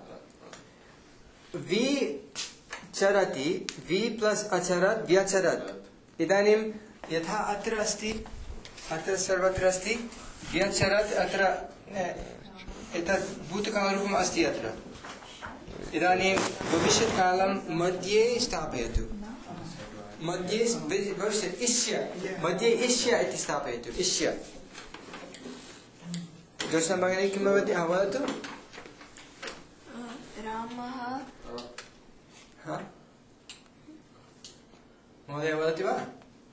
विचरति वि प्लस अचरत् व्यचरत् इदानीं यथा अत्र अस्ति अत्र सर्वत्र अस्ति व्यचरत् अत्र एतत् भूतकालरूपम् अस्ति अत्र इदानीं भविष्यत्कालं मध्ये स्थापयतु मध्ये भविष्यत् इष्य मध्ये इष्य इति स्थापयतु इष्य जोष्ना भगिनी किं भवति वदतु रामः महोदय वदति वा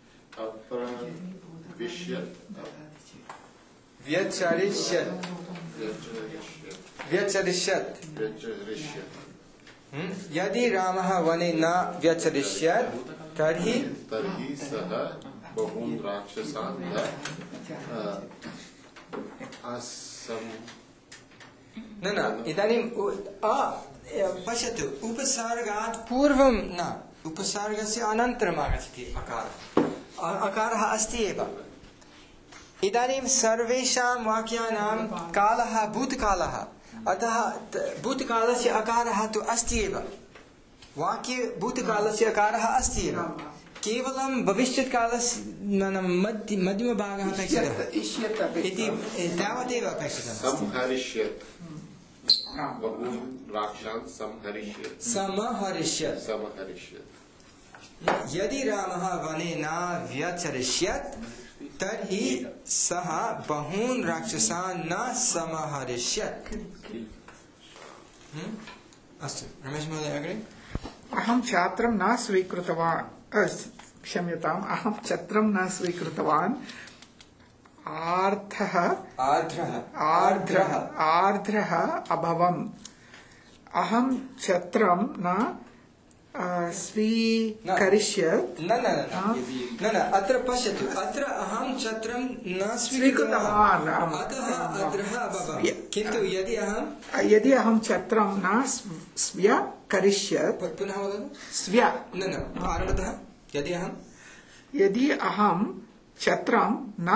व्यचरिष्यत् यदि रामः वने न व्यचरिष्यत् तर्हि सः बहून् राक्षसान् न इदानीं पश्यतु उपसर्गात् पूर्वं न उपसर्गस्य अनन्तरम् आगच्छति अकारः अस्ति एव इदानीं सर्वेषां वाक्यानां कालः भूतकालः अतः भूतकालस्य अकारः तु अस्ति एव वाक्ये भूतकालस्य अकारः अस्ति एव केवलं भविष्यत्कालस्य मध्यमभागः अपेक्षितः इति तावदेव अपेक्षितः समहरिष्यत् यदि रामः वने न व्यचरिष्यत् तर्हि सः बहून् राक्षसान् न समहरिष्यत् अस्तु रमेश महोदय अग्रे अहं छात्रं न स्वीकृतवान् क्षम्यताम् अहं छत्रं न स्वीकृतवान् आर्द्रः अभवम् अहं छत्रं न स्वीकरिष्यत् न अत्र पश्यतु अत्र अहं छत्रं न स्वीकृतवान् अतः आर्द्रः अभवम् किन्तु यदि अहं छत्रं न स्वीकरिष्यत् पुनः वदतु न आरम्भतः यदि अहं छत्रं न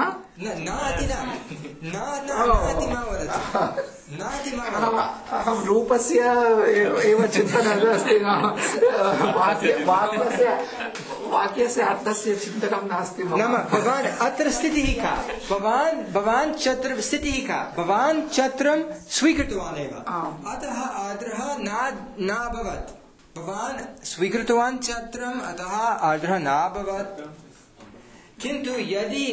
अहं रूपस्य एव चिन्तनं अस्ति वाक्यस्य अर्थस्य चिन्तनं नास्ति नाम भवान् अत्र स्थितिः का भवान् छत्र स्थितिः का भवान् छत्रं स्वीकृतवान् एव अतः आर्द्रः न अभवत् भवान् स्वीकृतवान् छत्रम् अतः आर्द्रः न अभवत् किन्तु यदि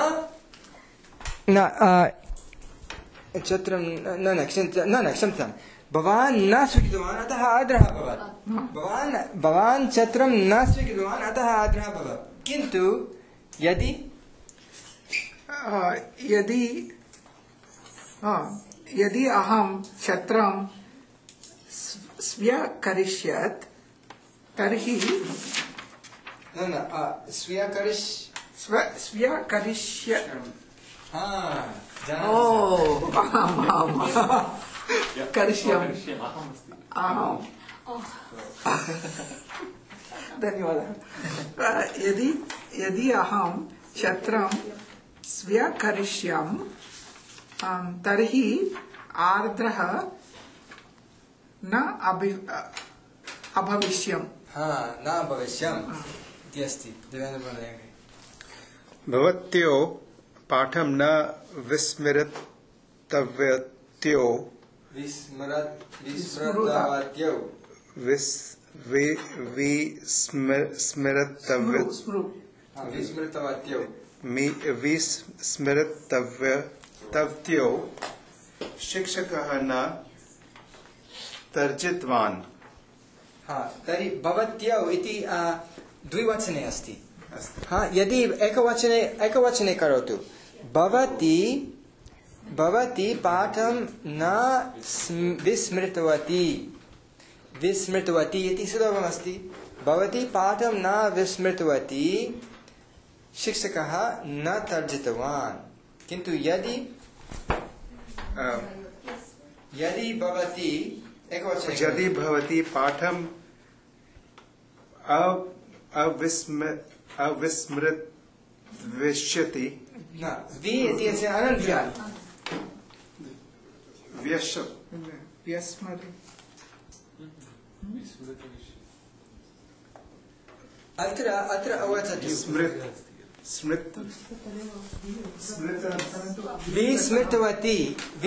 छत्रं क्षम्यतां भवान् न स्वीकृतवान् अतः आर्द्रः अभवत् भवान् छत्रं न स्वीकृतवान् अतः आर्द्रः अभवत् किन्तु यदि अहं छत्रं स्वीकरिष्यत् तर्हि धन्यवादः यदि अहं छत्रं स्वीकरिष्यामि तर्हि आर्द्रः न अभविष्यम् इति अस्ति देवेन्द्रमहोदय भवत्यो पाठं न विस्मृतव्यत्यो विस्मृतव्यत्यो शिक्षकः न तर्जितवान् तर्हि भवत्यौ इति द्विवचने अस्ति यदि एकवचने करोतु भवती पाठं न विस्मृतवती इति सुलभमस्ति भवती पाठं न विस्मृतवती शिक्षकः न तर्जितवान् किन्तु यदि भवती यदि भवती पाठं अविस्मृतविष्यति इत्यस्य अनन्तरं अत्र अवगच्छतु विस्मृतवती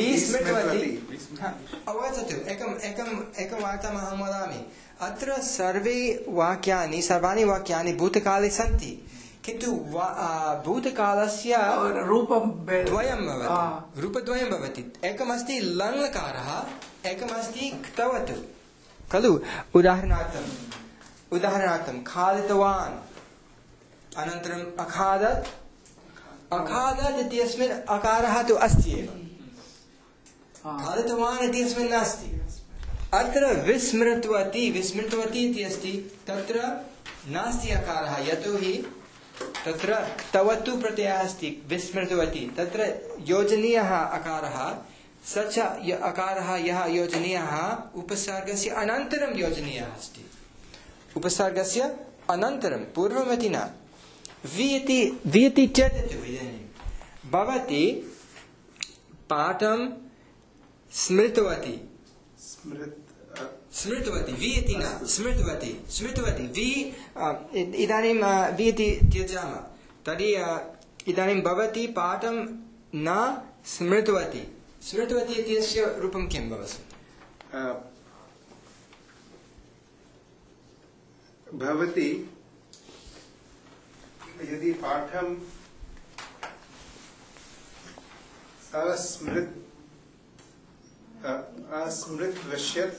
अवगच्छतु एकं वार्ताम् अहं वदामि अत्र सर्वाणि वाक्यानि भूतकाले सन्ति किन्तु भूतकालस्य रूपद्वयं भवति एकमस्ति लङ्लकारः एकमस्ति क्तवत् खलु उदाहरणार्थं खादितवान् अनन्तरम् अखादत् इत्यस्मिन् अकारः तु अस्ति एव खादितवान् इत्यस्मिन् नास्ति अत्र विस्मृतवती इति अस्ति तत्र नास्ति अकारः यतोहि तत्र क्तवतु प्रत्ययः अस्ति विस्मृतवती तत्र योजनीयः अकारः स च अकारः यः योजनीयः उपसर्गस्य अनन्तरं योजनीयः अस्ति उपसर्गस्य अनन्तरं पूर्वमिति न वि इति चेत् इदानीं भवती पाठं स्मृतवती वि इति न स्मृतवती वि इदानीं वि इति त्यजामः तर्हि इदानीं भवती पाठं न स्मृतवती इत्यस्य रूपं किं भवति भवती यदि पाठं अस्मृतवश्यत्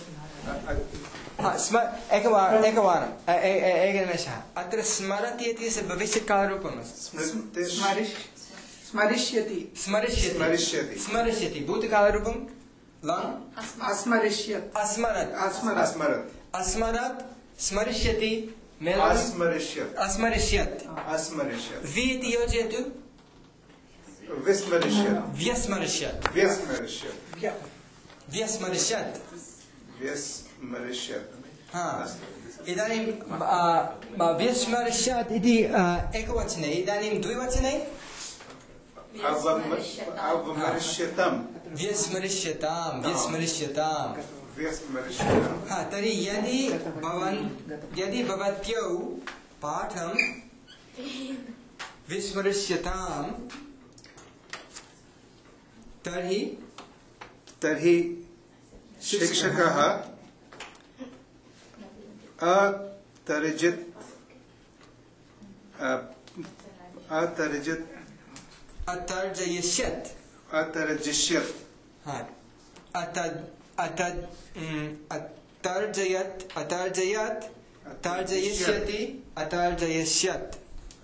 एकनिमेषः अत्र स्मरति इति भविष्यत्कालरूपमस्ति स्मरिष्यति स्मरिष्यति स्मरिष्यति भूतकालरूपं लङ् अस्मरिष्यत् अस्मरत् अस्मरत् अस्मरत् स्मरिष्यति अस्मरिष्यत् अस्मरिष्यत् अस्मरिष्यत् वि इति योजयतु विस्मरिष्यत् व्यस्मरिष्यत् व्यस्मरिष्यत् व्यस्मरिष्यत् व्यस्मरिष्यत् इदानीं व्यस्मरिष्यत् इति एकवचने इदानीं द्विवचने अवमरिष्यताम् व्यस्मरिष्यताम् व्यस्मरिष्यताम् व्यस्मरिष्यताम् तर्हि यदि भवत्यौ पाठं विस्मरिष्यताम् तर्हि शिक्षकः अतर्जयिष्यत् तर्जयिष्यति अतर्जयिष्यत्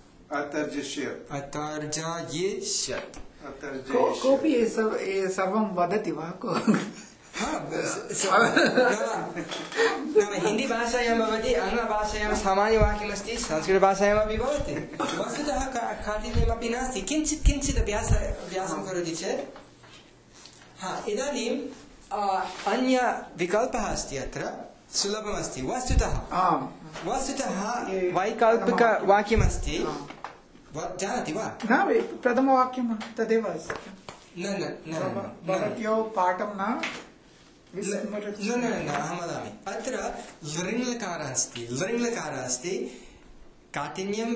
कोऽपि सर्वं वदति वा हिंदी भाषायां भवति आङ्ग्लभाषायां सामान्यवाक्यमस्ति संस्कृतभाषायामपि भवति वस्तुतः काठिन्यमपि नास्ति किञ्चित् अभ्यासं करोति चेत् इदानीम् अन्यविकल्पः अस्ति अत्र सुलभमस्ति वस्तुतः वैकल्पिकवाक्यमस्ति जानाति वा न प्रथमवाक्यं तदेव अस्ति भवत्यो पाठं न अहं वदामि अत्र लृङ्लकारः अस्ति काठिन्यं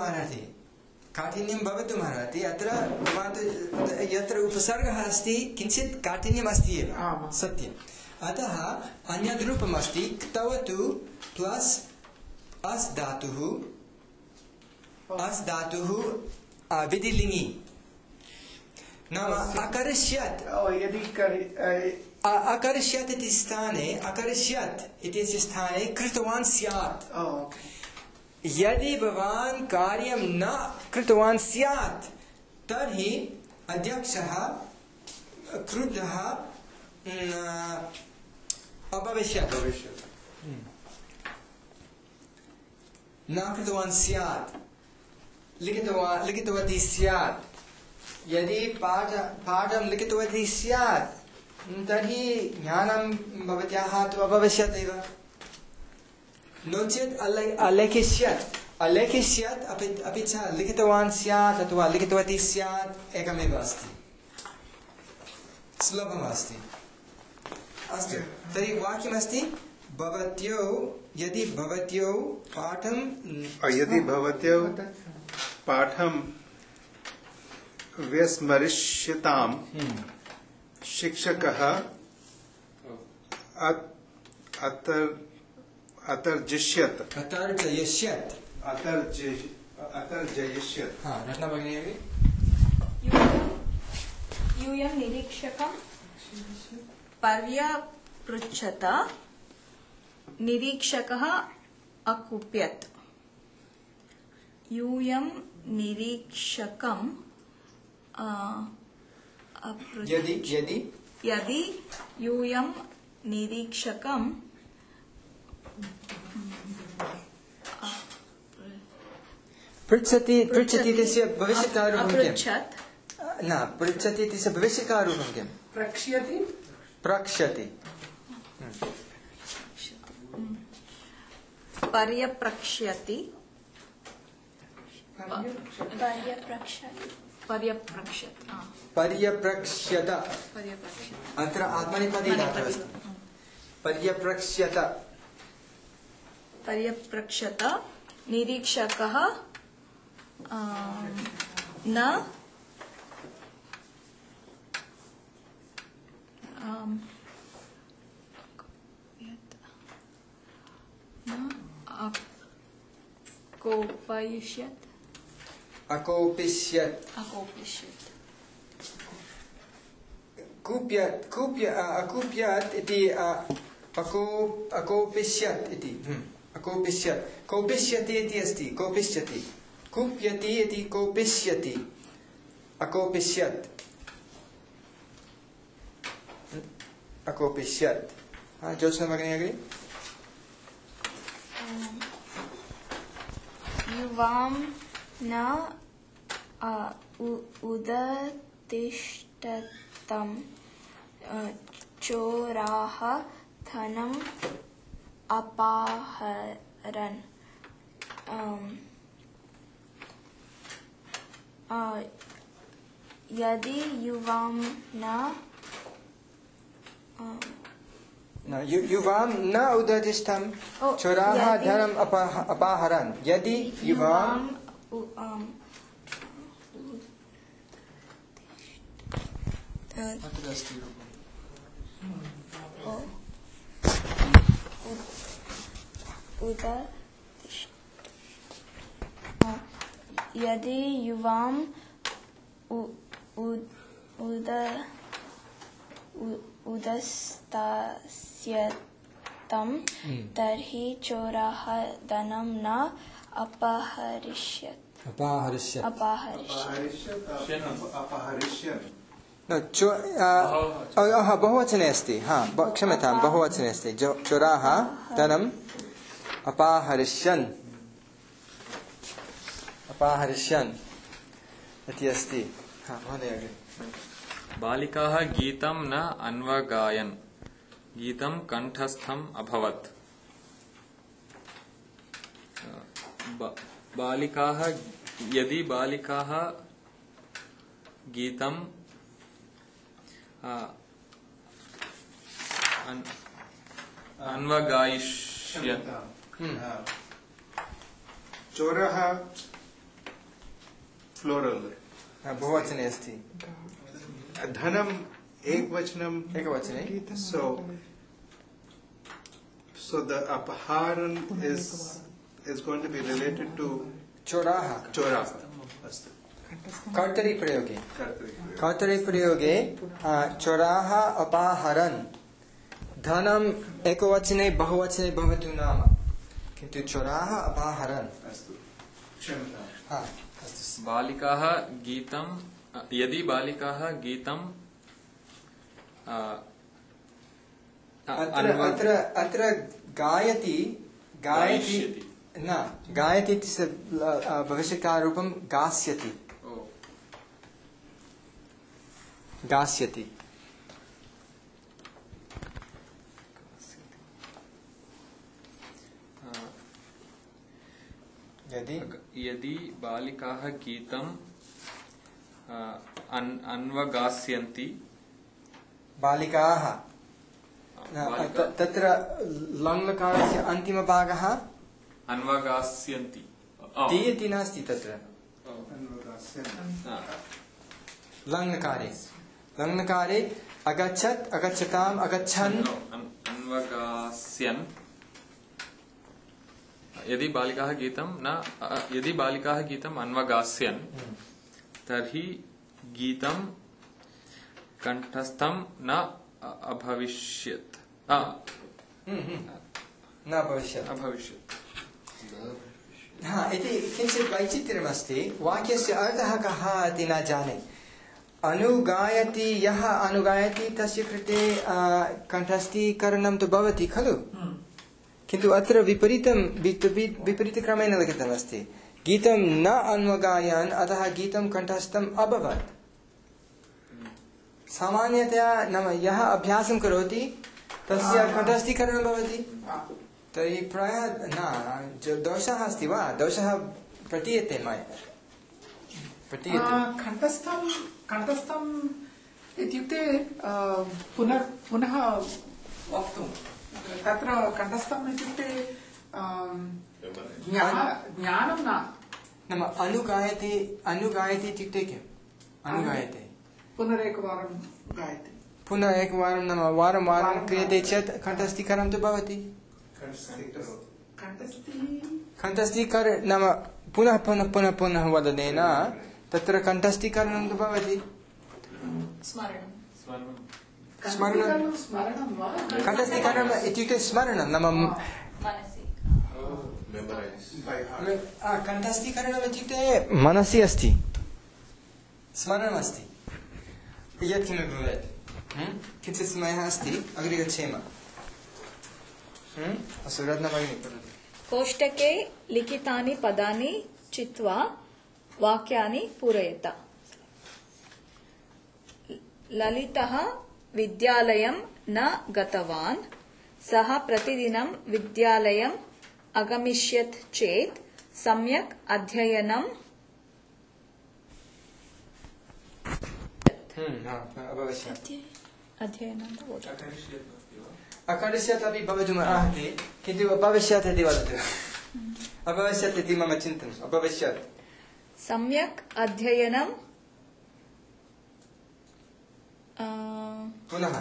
भवितुमर्हति अत्र यत्र उपसर्गः अस्ति किञ्चित् काठिन्यम् अस्ति एव सत्यम् अतः अन्यद् रूपमस्ति क्तवतु प्लस् अस् धातुः विधिलिङ्गि नाम अकरिष्यत् अकरिष्यत् इति स्थाने अकरिष्यत् इत्यस्य स्थाने कृतवान् स्यात् यदि भवान् कार्यं न कृतवान् स्यात् तर्हि अध्यक्षः क्रुद्धः अभविष्यत् न कृतवान् स्यात् लिखितवती स्यात् यदि पाठं लिखितवती स्यात् तर्हि ज्ञानं भवत्याः तु अभविष्यत् एव नो चेत् अलेखिष्यत् अपि च लिखितवान् स्यात् अथवा लिखितवती स्यात् एकमेव अस्ति सुलभमस्ति अस्तु तर्हि वाक्यमस्ति यदि भवत्यौ पाठं व्यस्मरिष्यताम् शिक्षकः अतर्जयिष्यत् रत्नभगिनी अपि यूयं निरीक्षकं पर्यपृच्छत निरीक्षकः अकुप्यत् यूयं निरीक्षकं यदि यूयं निरीक्षकं पृच्छति इत्यस्य भविष्यत्कालरूपं किम्? न पृच्छति इत्यस्य भविष्यत्कालरूपं किम्? प्रक्ष्यति पर्यप्रक्ष्यति पर्यप्रक्ष्यत अत्र आत्मनेपदी धातुः पर्यप्रक्ष्यत निरीक्षकः न अकोपिष्यत् अकूप्यात् इति अकोपिष्यत् इति अकोपिष्यत् कोपिष्यति इति अस्ति कोपिष्यति कूप्यति इति कोपिष्यति अकोपिष्यत् अकोपिष्यत् ज्योत्स्ना भगिनी अग्रे युवां न उदतिष्ठतं चोराः धनम् अपाहरन् यदि युवां युवां न उदतिष्ठं चोराः धनम् अपाहरन् यदि युवां यदि युवां उदस्तास्यतं तर्हि चोराः धनं न अपहरिष्यत् बहुवचने अस्ति क्षम्यतां बहुवचने अस्ति चोराः धनम् अपाहरिष्यन् इति अस्ति महोदय बालिकाः गीतं न अन्वगायन् गीतं कंठस्थम् अभवत् यदि बालिकाः गीतं अन्वगायिष्यन् चोरः फ्लोरल बहुवचने अस्ति धनम् एकवचने so the apaharan is going to be related to चोराः कर्तरि प्रयोगे चोराः अपाहरन् धनम् एकवचने बहुवचने भवतु नाम किन्तु चोराः अपाहरन् बालिकाः गीतं यदि बालिकाः गीतं अत्र गायति न गायति भविष्यकालरूपं गास्यति यदि बालिकाः गीतं अन्वगास्यन्ति बालिकाः तत्र लङ्लकारस्य अन्तिमभागः अन्वगास्यन्ति ति इति नास्ति तत्र लङ्लकारे अगच्छत् अगच्छताम् अगच्छन् अन्वगास्यन् यदि बालिकाः गीतं अन्वगास्यन् तर्हि गीतं कंठस्थं न अभविष्यत् इति किञ्चित् वैचित्र्यमस्ति वाक्यस्य अर्थः कः इति न जाने अनुगायति यः अनुगायति तस्य कृते कंठस्थीकरणं तु भवति खलु किन्तु अत्र विपरीतक्रमेण लिखितमस्ति गीतं न अन्वगायन् अतः गीतं कंठस्थम् अभवत् सामान्यतया नाम यः अभ्यासं करोति तस्य कंठस्थीकरणं भवति तर्हि प्रायः न दोषः अस्ति वा दोषः प्रतीयते मया कंठस्थम् इत्युक्ते पुनः वक्तुं तत्र कंठस्थम् इत्युक्ते ज्ञानं न नाम अनुगायते इत्युक्ते किम् अनुगायते पुनरेकवारं गायति पुनरेकवारं नाम वारं वारं क्रियते चेत् कंठस्थीकरणं तु भवति कंठस्थीकर नाम पुनः पुनः पुनः पुनः वदनेन तत्र कंठस्थीकरणं तु भवति स्मरणं स्मरणं वा कण्ठस्थीकरणम् इत्युक्ते स्मरणं नाम मनसि कण्ठस्थीकरणम् इत्युक्ते मनसि अस्ति स्मरणमस्ति यत्किमपि भवेत् किञ्चित् समयः अस्ति अग्रे गच्छेम अस्तु रत्नभगिनी कोष्टके लिखितानि पदानि चित्वा वाक्यानि पूरयेत ललितः विद्यालयं न गतवान् सः प्रतिदिनं विद्यालयम् अगमिष्यत् चेत् सम्यक् अध्ययनं अकरिष्यत् अपि भवितुमर्हति किन्तु अभविष्यत् इति वदतु अभविष्यत् इति मम चिन्तनम् अभविष्यत् सम्यक् अध्ययनं पुनः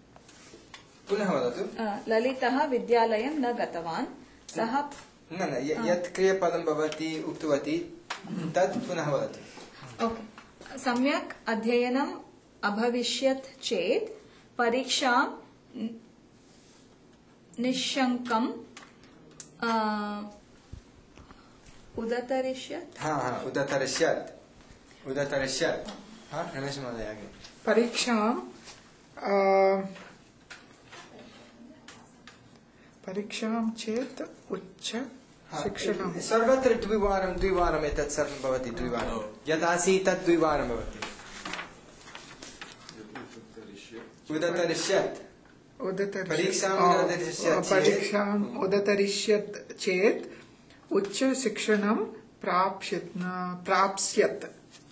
वदतु ललितः विद्यालयं न गतवान् सः न यत् क्रियापदं भवती उक्तवती तत् पुनः वदतु ओके सम्यक् अध्ययनम् अभविष्यत् चेत् परीक्षां निश्शङ्कम् उदतरिष्यत् उदतरिष्यत् रमेश महोदय आगे परीक्षां चेत् उच्च शिक्षणं सर्वत्र द्विवारम् एतत् सर्वं भवति द्विवारं यदासीत् तत् द्विवारं भवति उदतरिष्यत् परीक्षाम् उदतरिष्यत् चेत् उच्च शिक्षणं प्राप्स्यत्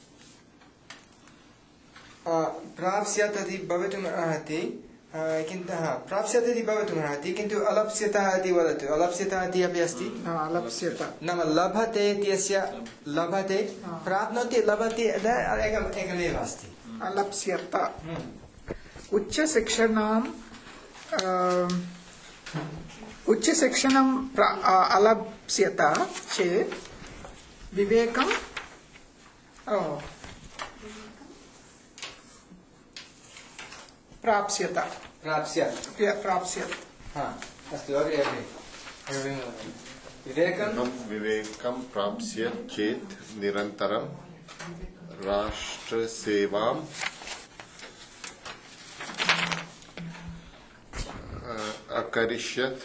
प्राप्स्यत् इति भवितुमर्हति किन्तु प्राप्स्यत् इति भवितुमर्हति किन्तु अलप्स्यतः इति वदतु अलप्स्यतः इति अपि अस्ति अलप्स्यत नाम लभते इत्यस्य लभते प्राप्नोति लभते एकमेव अस्ति अलप्स्यत उच्चशिक्षणं अलप्स्यत चेत् विवेकं प्राप्स्यत अस्तु अग्रे विवेकं प्राप्स्यत् चेत् निरन्तरं राष्ट्रसेवाम् अकरिष्यत्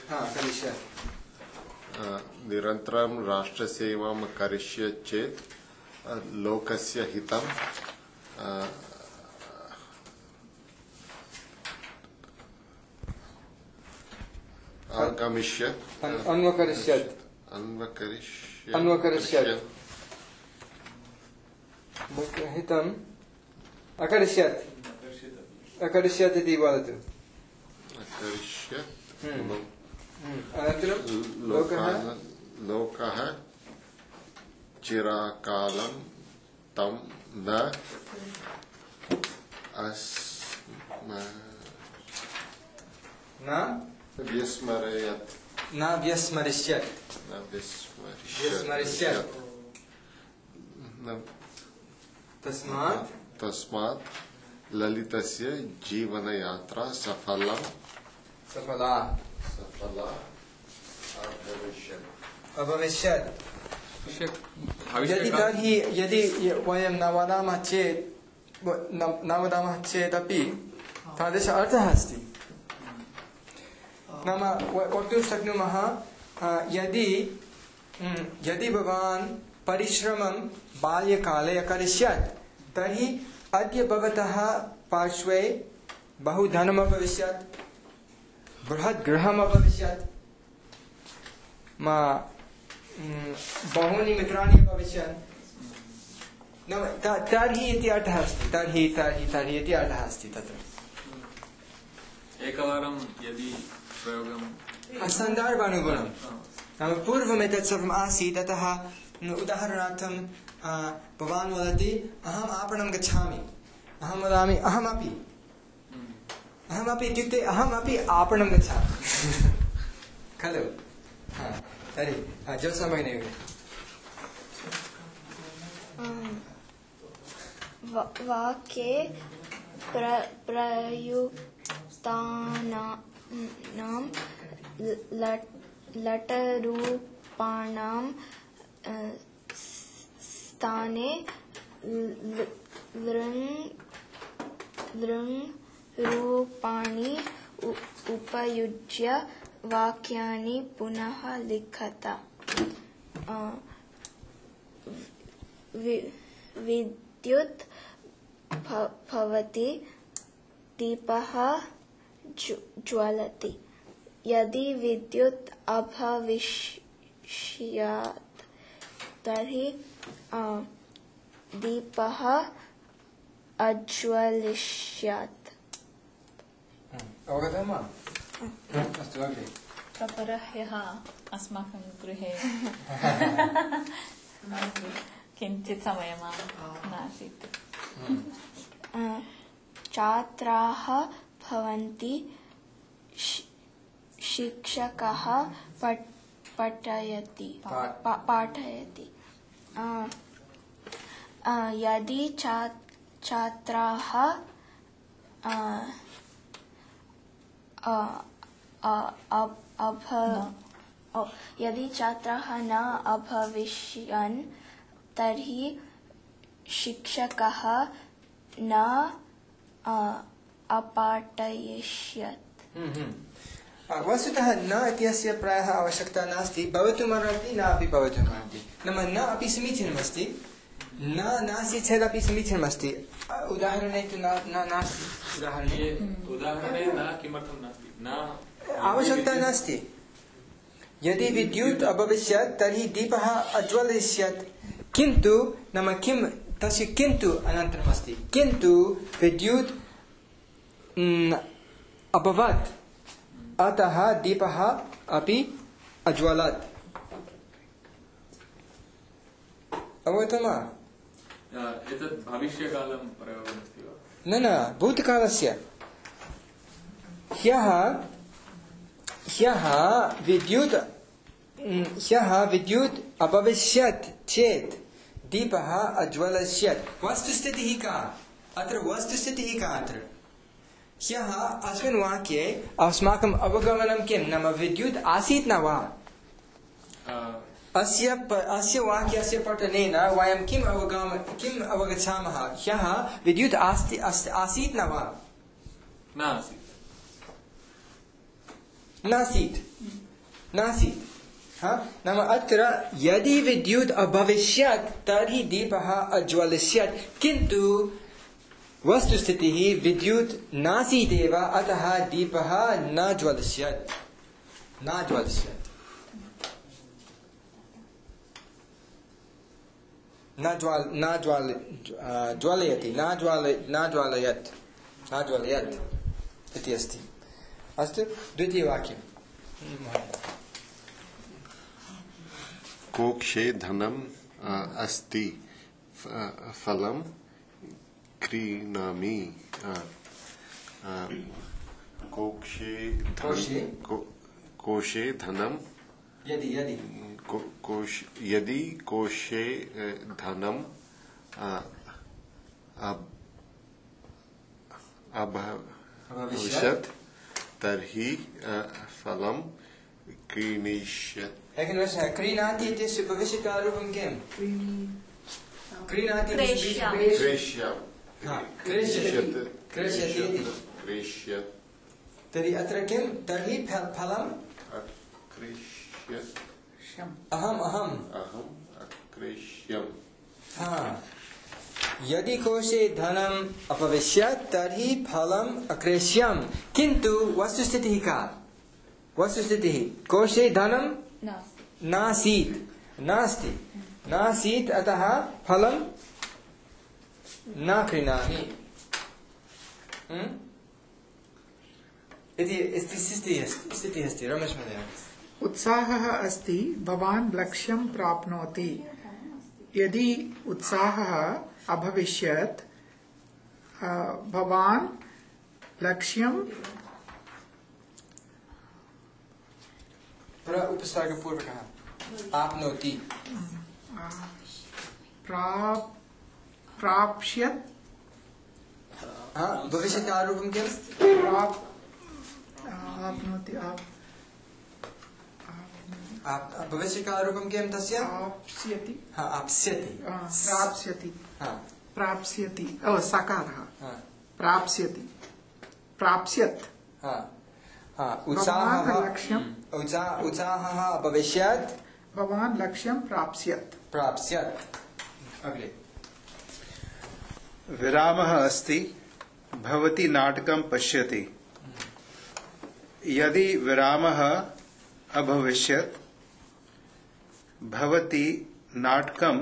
निरन्तरं राष्ट्रसेवाम् अकरिष्यत् चेत् लोकस्य हितम् अन्वकरिष्यत् हितम् अकरिष्यत् इति वदतु अनन्तरं लोकः चिरकालं तं न व्यस्मरिष्यत् तस्मात् ललितस्य जीवनयात्रा सफला अभविष्यत् यदि वयं न वदामः चेदपि तादृश अर्थः अस्ति नाम वक्तुं शक्नुमः यदि भवान् परिश्रमं बाल्यकाले अकरिष्यत् तर्हि अद्य भवतः पार्श्वे बहु धनम् अभविष्यत् बृहत् गृहम् अभविष्यत् बहूनि मित्राणि अभविष्यन् तर्हि इति अर्थः अस्ति तर्हि इति अर्थः अस्ति तत्र एकवारं यदि प्रयोगं सन्दर्भानुगुणं नाम पूर्वम् एतत् सर्वम् आसीत् अतः उदाहरणार्थं भवान् वदति अहम् आपणं गच्छामि अहं वदामि अहमपि इत्युक्ते अहमपि आपणं गच्छामि खलु तर्हि जोत्स्ना भगिनी वाक्ये प्रयुक्तानां लटरूपाणां स्थाने लृङ् रूपाणि उपयुज्य वाक्यानि पुनः लिखत। विद्युत् भवति, दीपः ज्वलति। यदि विद्युत् अभविष्यत् तर्हि दीपः अज्वलिष्यत्। अवगतं वा? अस्तु अग्रे। प्रपरह्यः अस्माकं गृहे किञ्चित् समयः नासीत्। छात्राः भवन्ति, शिक्षकः पाठयति। यदि छात्राः यदि छात्राः न अभविष्यन् तर्हि शिक्षकः न अपाठयिष्यत्। वस्तुतः न इत्यस्य प्रायः आवश्यकता नास्ति, भवितुमर्हति न अपि भवितुमर्हति। नाम न अपि समीचीनमस्ति, न नास्ति चेदपि समीचीनमस्ति। उदाहरणे तु नास्ति। उदाहरणे न किमर्थं नास्ति? न आवश्यकता नास्ति। यदि विद्युत् अभविष्यत् तर्हि दीपः अज्वलिष्यत्। किन्तु नाम किं तस्य किन्तु अनन्तरम् अस्ति। किन्तु विद्युत् अभवत्, अतः दीपः अपि अज्वलत्। अवगतं वा? एतत् भविष्यकालं प्रयोगमस्ति वा? न भूतकालस्य। ह्यः विद्युत् अभविष्यत् चेत् दीपः अज्वलिष्यत्। वस्तुस्थितिः का? अत्र ह्यः अस्मिन् वाक्ये अस्माकम् अवगमनं किं? नाम विद्युत् आसीत् न वा? अस्य वाक्यस्य पठनेन वयं किम् अवगच्छामः? ह्यः विद्युत् आसीत् न वा? नासीत्। नाम अत्र यदि विद्युत् अभविष्यत् तर्हि दीपः अज्वलिष्यत्। किन्तु वस्तुस्थितिः विद्युत् नासीदेव, अतः दीपः न ज्वलिष्यत्। ज्वालयत् इति अस्ति। अस्तु, द्वितीयवाक्यं। कोक्षे धनम् अस्ति, फलं क्रीणामि। कोशे धनम् यदि कोशे धनम् अभविष्यत् तर्हि फलं क्रीणीष्यत्। क्रीणाति इत्यस्य भविष्यकालरूपं किम्? क्रीणाति क्रेष्यति। तर्हि अत्र किं? तर्हि फलम् अहम् अक्रेष्यम्। यदि कोशे धनम् अपविष्यत् तर्हि फलम् अक्रेष्यम्। किन्तु वस्तुस्थितिः का? कोशे धनं नासीत्, अतः फलं न क्रीणामि इति स्थितिः अस्ति। रमेश महोदय। उत्साहः अस्ति, भवान् लक्ष्यं प्राप्नोति। यदि उत्साहः अभविष्यत् भवान् लक्ष्यं उपसर्गपूर्वकः आप्नोति। भविष्यत्कालरूपं किम्? आपनोति भविष्यत्कालरूपं किं तस्य? आप्स्यति आप्स्यति प्राप्स्यति प्राप्स्यति सकारः प्राप्स्यति प्राप्स्यत् उत्साहः लक्ष्यम् उत्साहः भविष्यत् भवान् लक्ष्यं प्राप्स्यत् अग्रे विरामः अस्ति भवती नाटकं पश्यति यदि विरामः अभविष्यत् भवती नाटकम्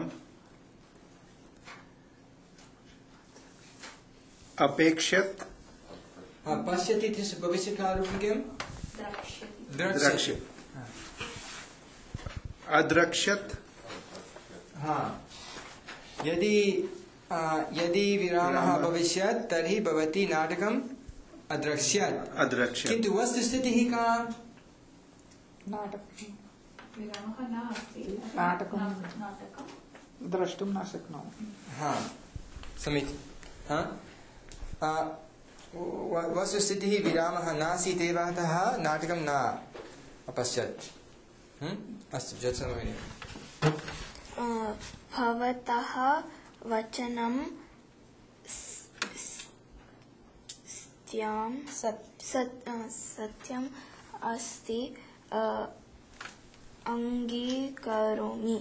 अपेक्षत् पश्यति इत्यस्य भविष्यत्कालरूपं किम्? द्रक्ष्यत् अद्रक्ष्यत् यदि विरामः भविष्यत् तर्हि भवती नाटकम् अद्रक्ष्यत् किन्तु वस्तुस्थितिः का? नाटकं द्रष्टुं न शक्नोमि समीचीनं वस्तुस्थितिः विरामः नासीत् एव अतः नाटकं न अपश्यत् अस्तु ज्योत्सना भवतः वचनं सत्यम् अस्ति अङ्गीकरोमि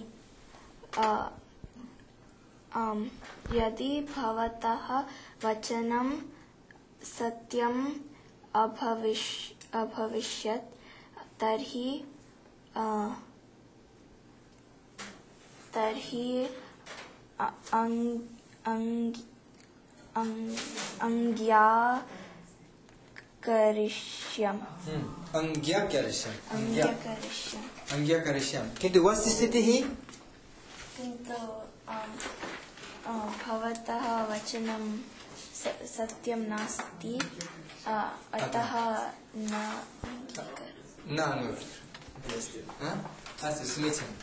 यदि भवतः वचनं सत्यम् अभविष्यत् तर्हि अंग्याकरिष्यम् किन्तु वस्तुस्थितिः भवतः वचनं सत्यं नास्ति अतः न अस्तु समीचीनं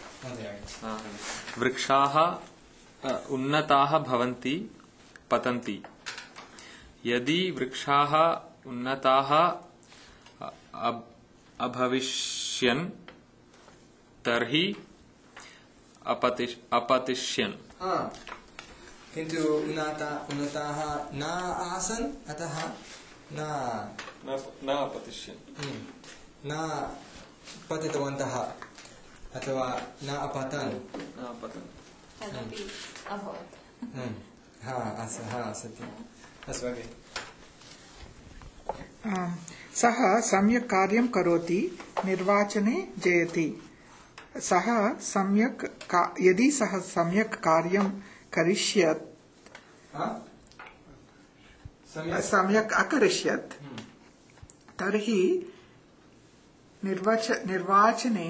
वृक्षाः उन्नताः भवन्ति पतन्ति यदि वृक्षाः उन्नताः अभविष्यन् तर्हि अपतिष्यन् किन्तु उन्नताः न आसन् अतः न अपतिष्यन् न पतितवन्तः अथवा न अपतन् तदपि अभवत् सत्यम् अस्तु अग्रे सः सम्यक् कार्यं करोति निर्वाचने जयति सः यदि सः सम्यक् कार्यं करिष्यत् सम्यक् अकरिष्यत् तर्हि निर्वाचने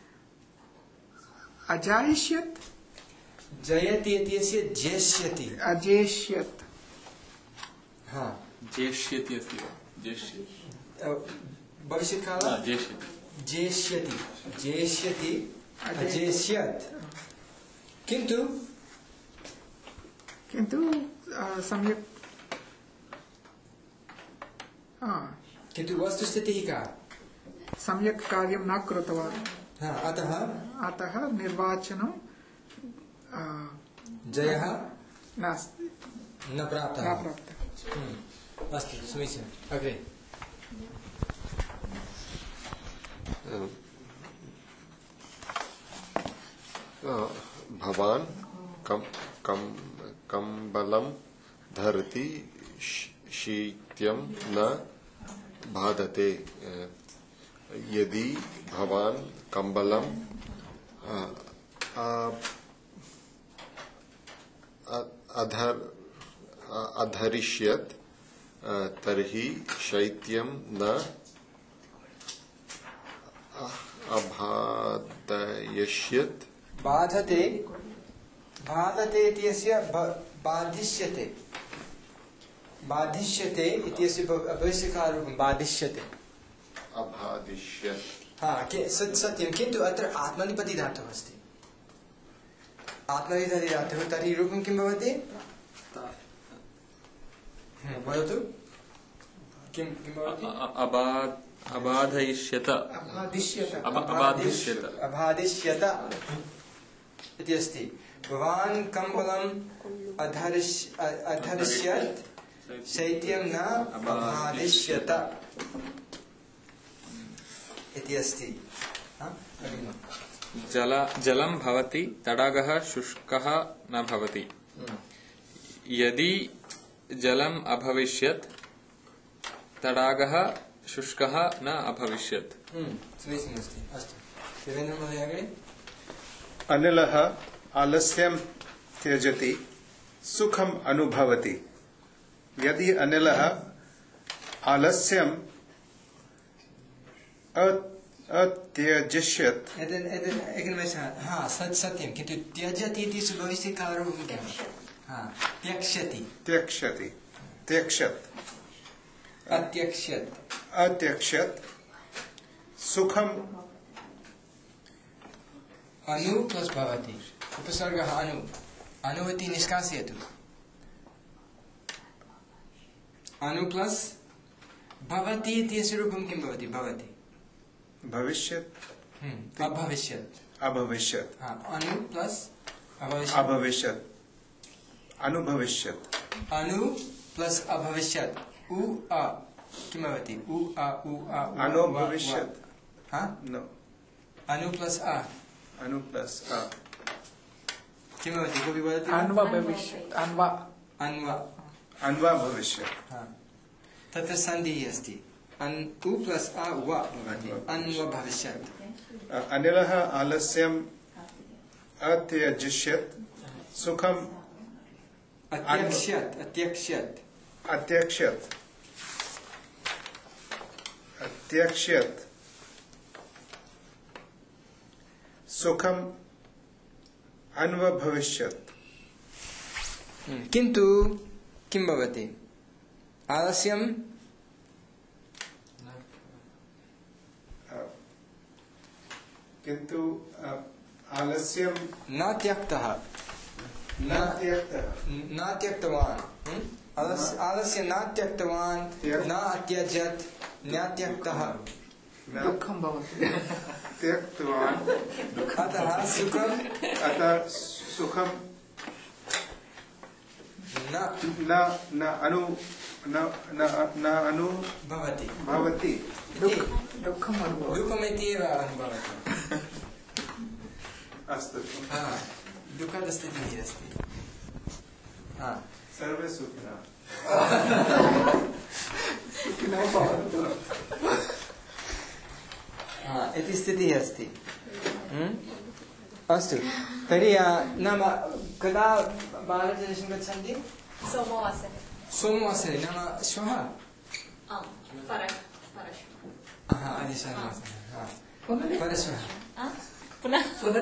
अजायिष्यत् जयति इत्यस्य जेष्यति अजेष्यत् जेष्यति अस्ति भविष्यत्कालः जेष्यति जेष्यति अजेष्यत् किन्तु सम्यक् किन्तु वस्तुस्थितिः का सम्यक् कार्यं न कृतवान् अतः निर्वाचनं जयः नास्ति न प्राप्तः अस्तु समीचीनम् अग्रे भवान् कम्बलं धरति शीत्यं न बाधते यदि भवान् कम्बलं अधरिष्यत् तर्हि शैत्यं न अबाधयिष्यत् बाधते इत्यस्य बाधिष्यते इत्यस्य भविष्यकालरूपं बाधिष्यते अबाधिष्यत् सत्यं किन्तु अत्र आत्मनेपदी-धातुः अस्ति आत्मनेपदी-धातुः तर्हि रूपं किं भवति वदतु किं किं भवति? अबाधयिष्यत अबाधिष्यत इति अस्ति। भवान् कम्बलम् अधरिष्यत् शैत्यं न अबाधिष्यत इति अस्ति। जलं भवति, तडागः शुष्कः न भवति। यदि जलम् अभविष्यत्, तडागः शुष्कः न अभविष्यत्। समीचीनम् अस्ति। अस्तु, देवेन्द्रमहोदय अग्रे। अनिलः आलस्यं त्यजति सुखम् अनुभवति। यदि अनिलः आलस्यम् अत्यजिष्यत्, सत्यं, किन्तु त्यजति इति भविष्यत्कालरूपं किम्? त्यक्ष्यति, अत्यक्ष्यत् सुखम् अनु प्लस भवति, उपसर्गः अनु इति निष्कासयतु। अनु प्लस भवति इत्यस्य रूपं किं भवति? भवति भविष्यत् अभविष्यत् अनु प्लस अभविष्यत् अनुभविष्यत् अनु प्लस अभविष्यत् उ अ किं भवति? उ अ अनुभविष्यत् नो अनु प्लस अ किं भवति? कोऽपि वदति? अन्वा भविष्यत्। तत्र सन्धिः अस्ति। उ प्लस अ व भवति, अन्व भविष्यत्। अनिलः आलस्यम् अत्यजिष्यत् सुखम् अत्यक्ष्यत् सुखम् अन्वभविष्यत्। किन्तु किं भवति? आलस्यं किन्तु आलस्यं न त्यक्तवान्, आलस्य न त्यक्तवान्, न अत्यजत्, न त्यक्तः, दुःखं भवति। त्यक्तवान् अतः सुखं न अनुभवति। दुःखमित्येव अनुभवति। अस्तु, दुःखदस्थितिः अस्ति। सर्वे सुखिनः। इति स्थितिः अस्ति। अस्तु, तर्हि नाम कदा बालचर्चं गच्छन्ति? सोमवासरे नाम श्वः? परश्वः। पुनः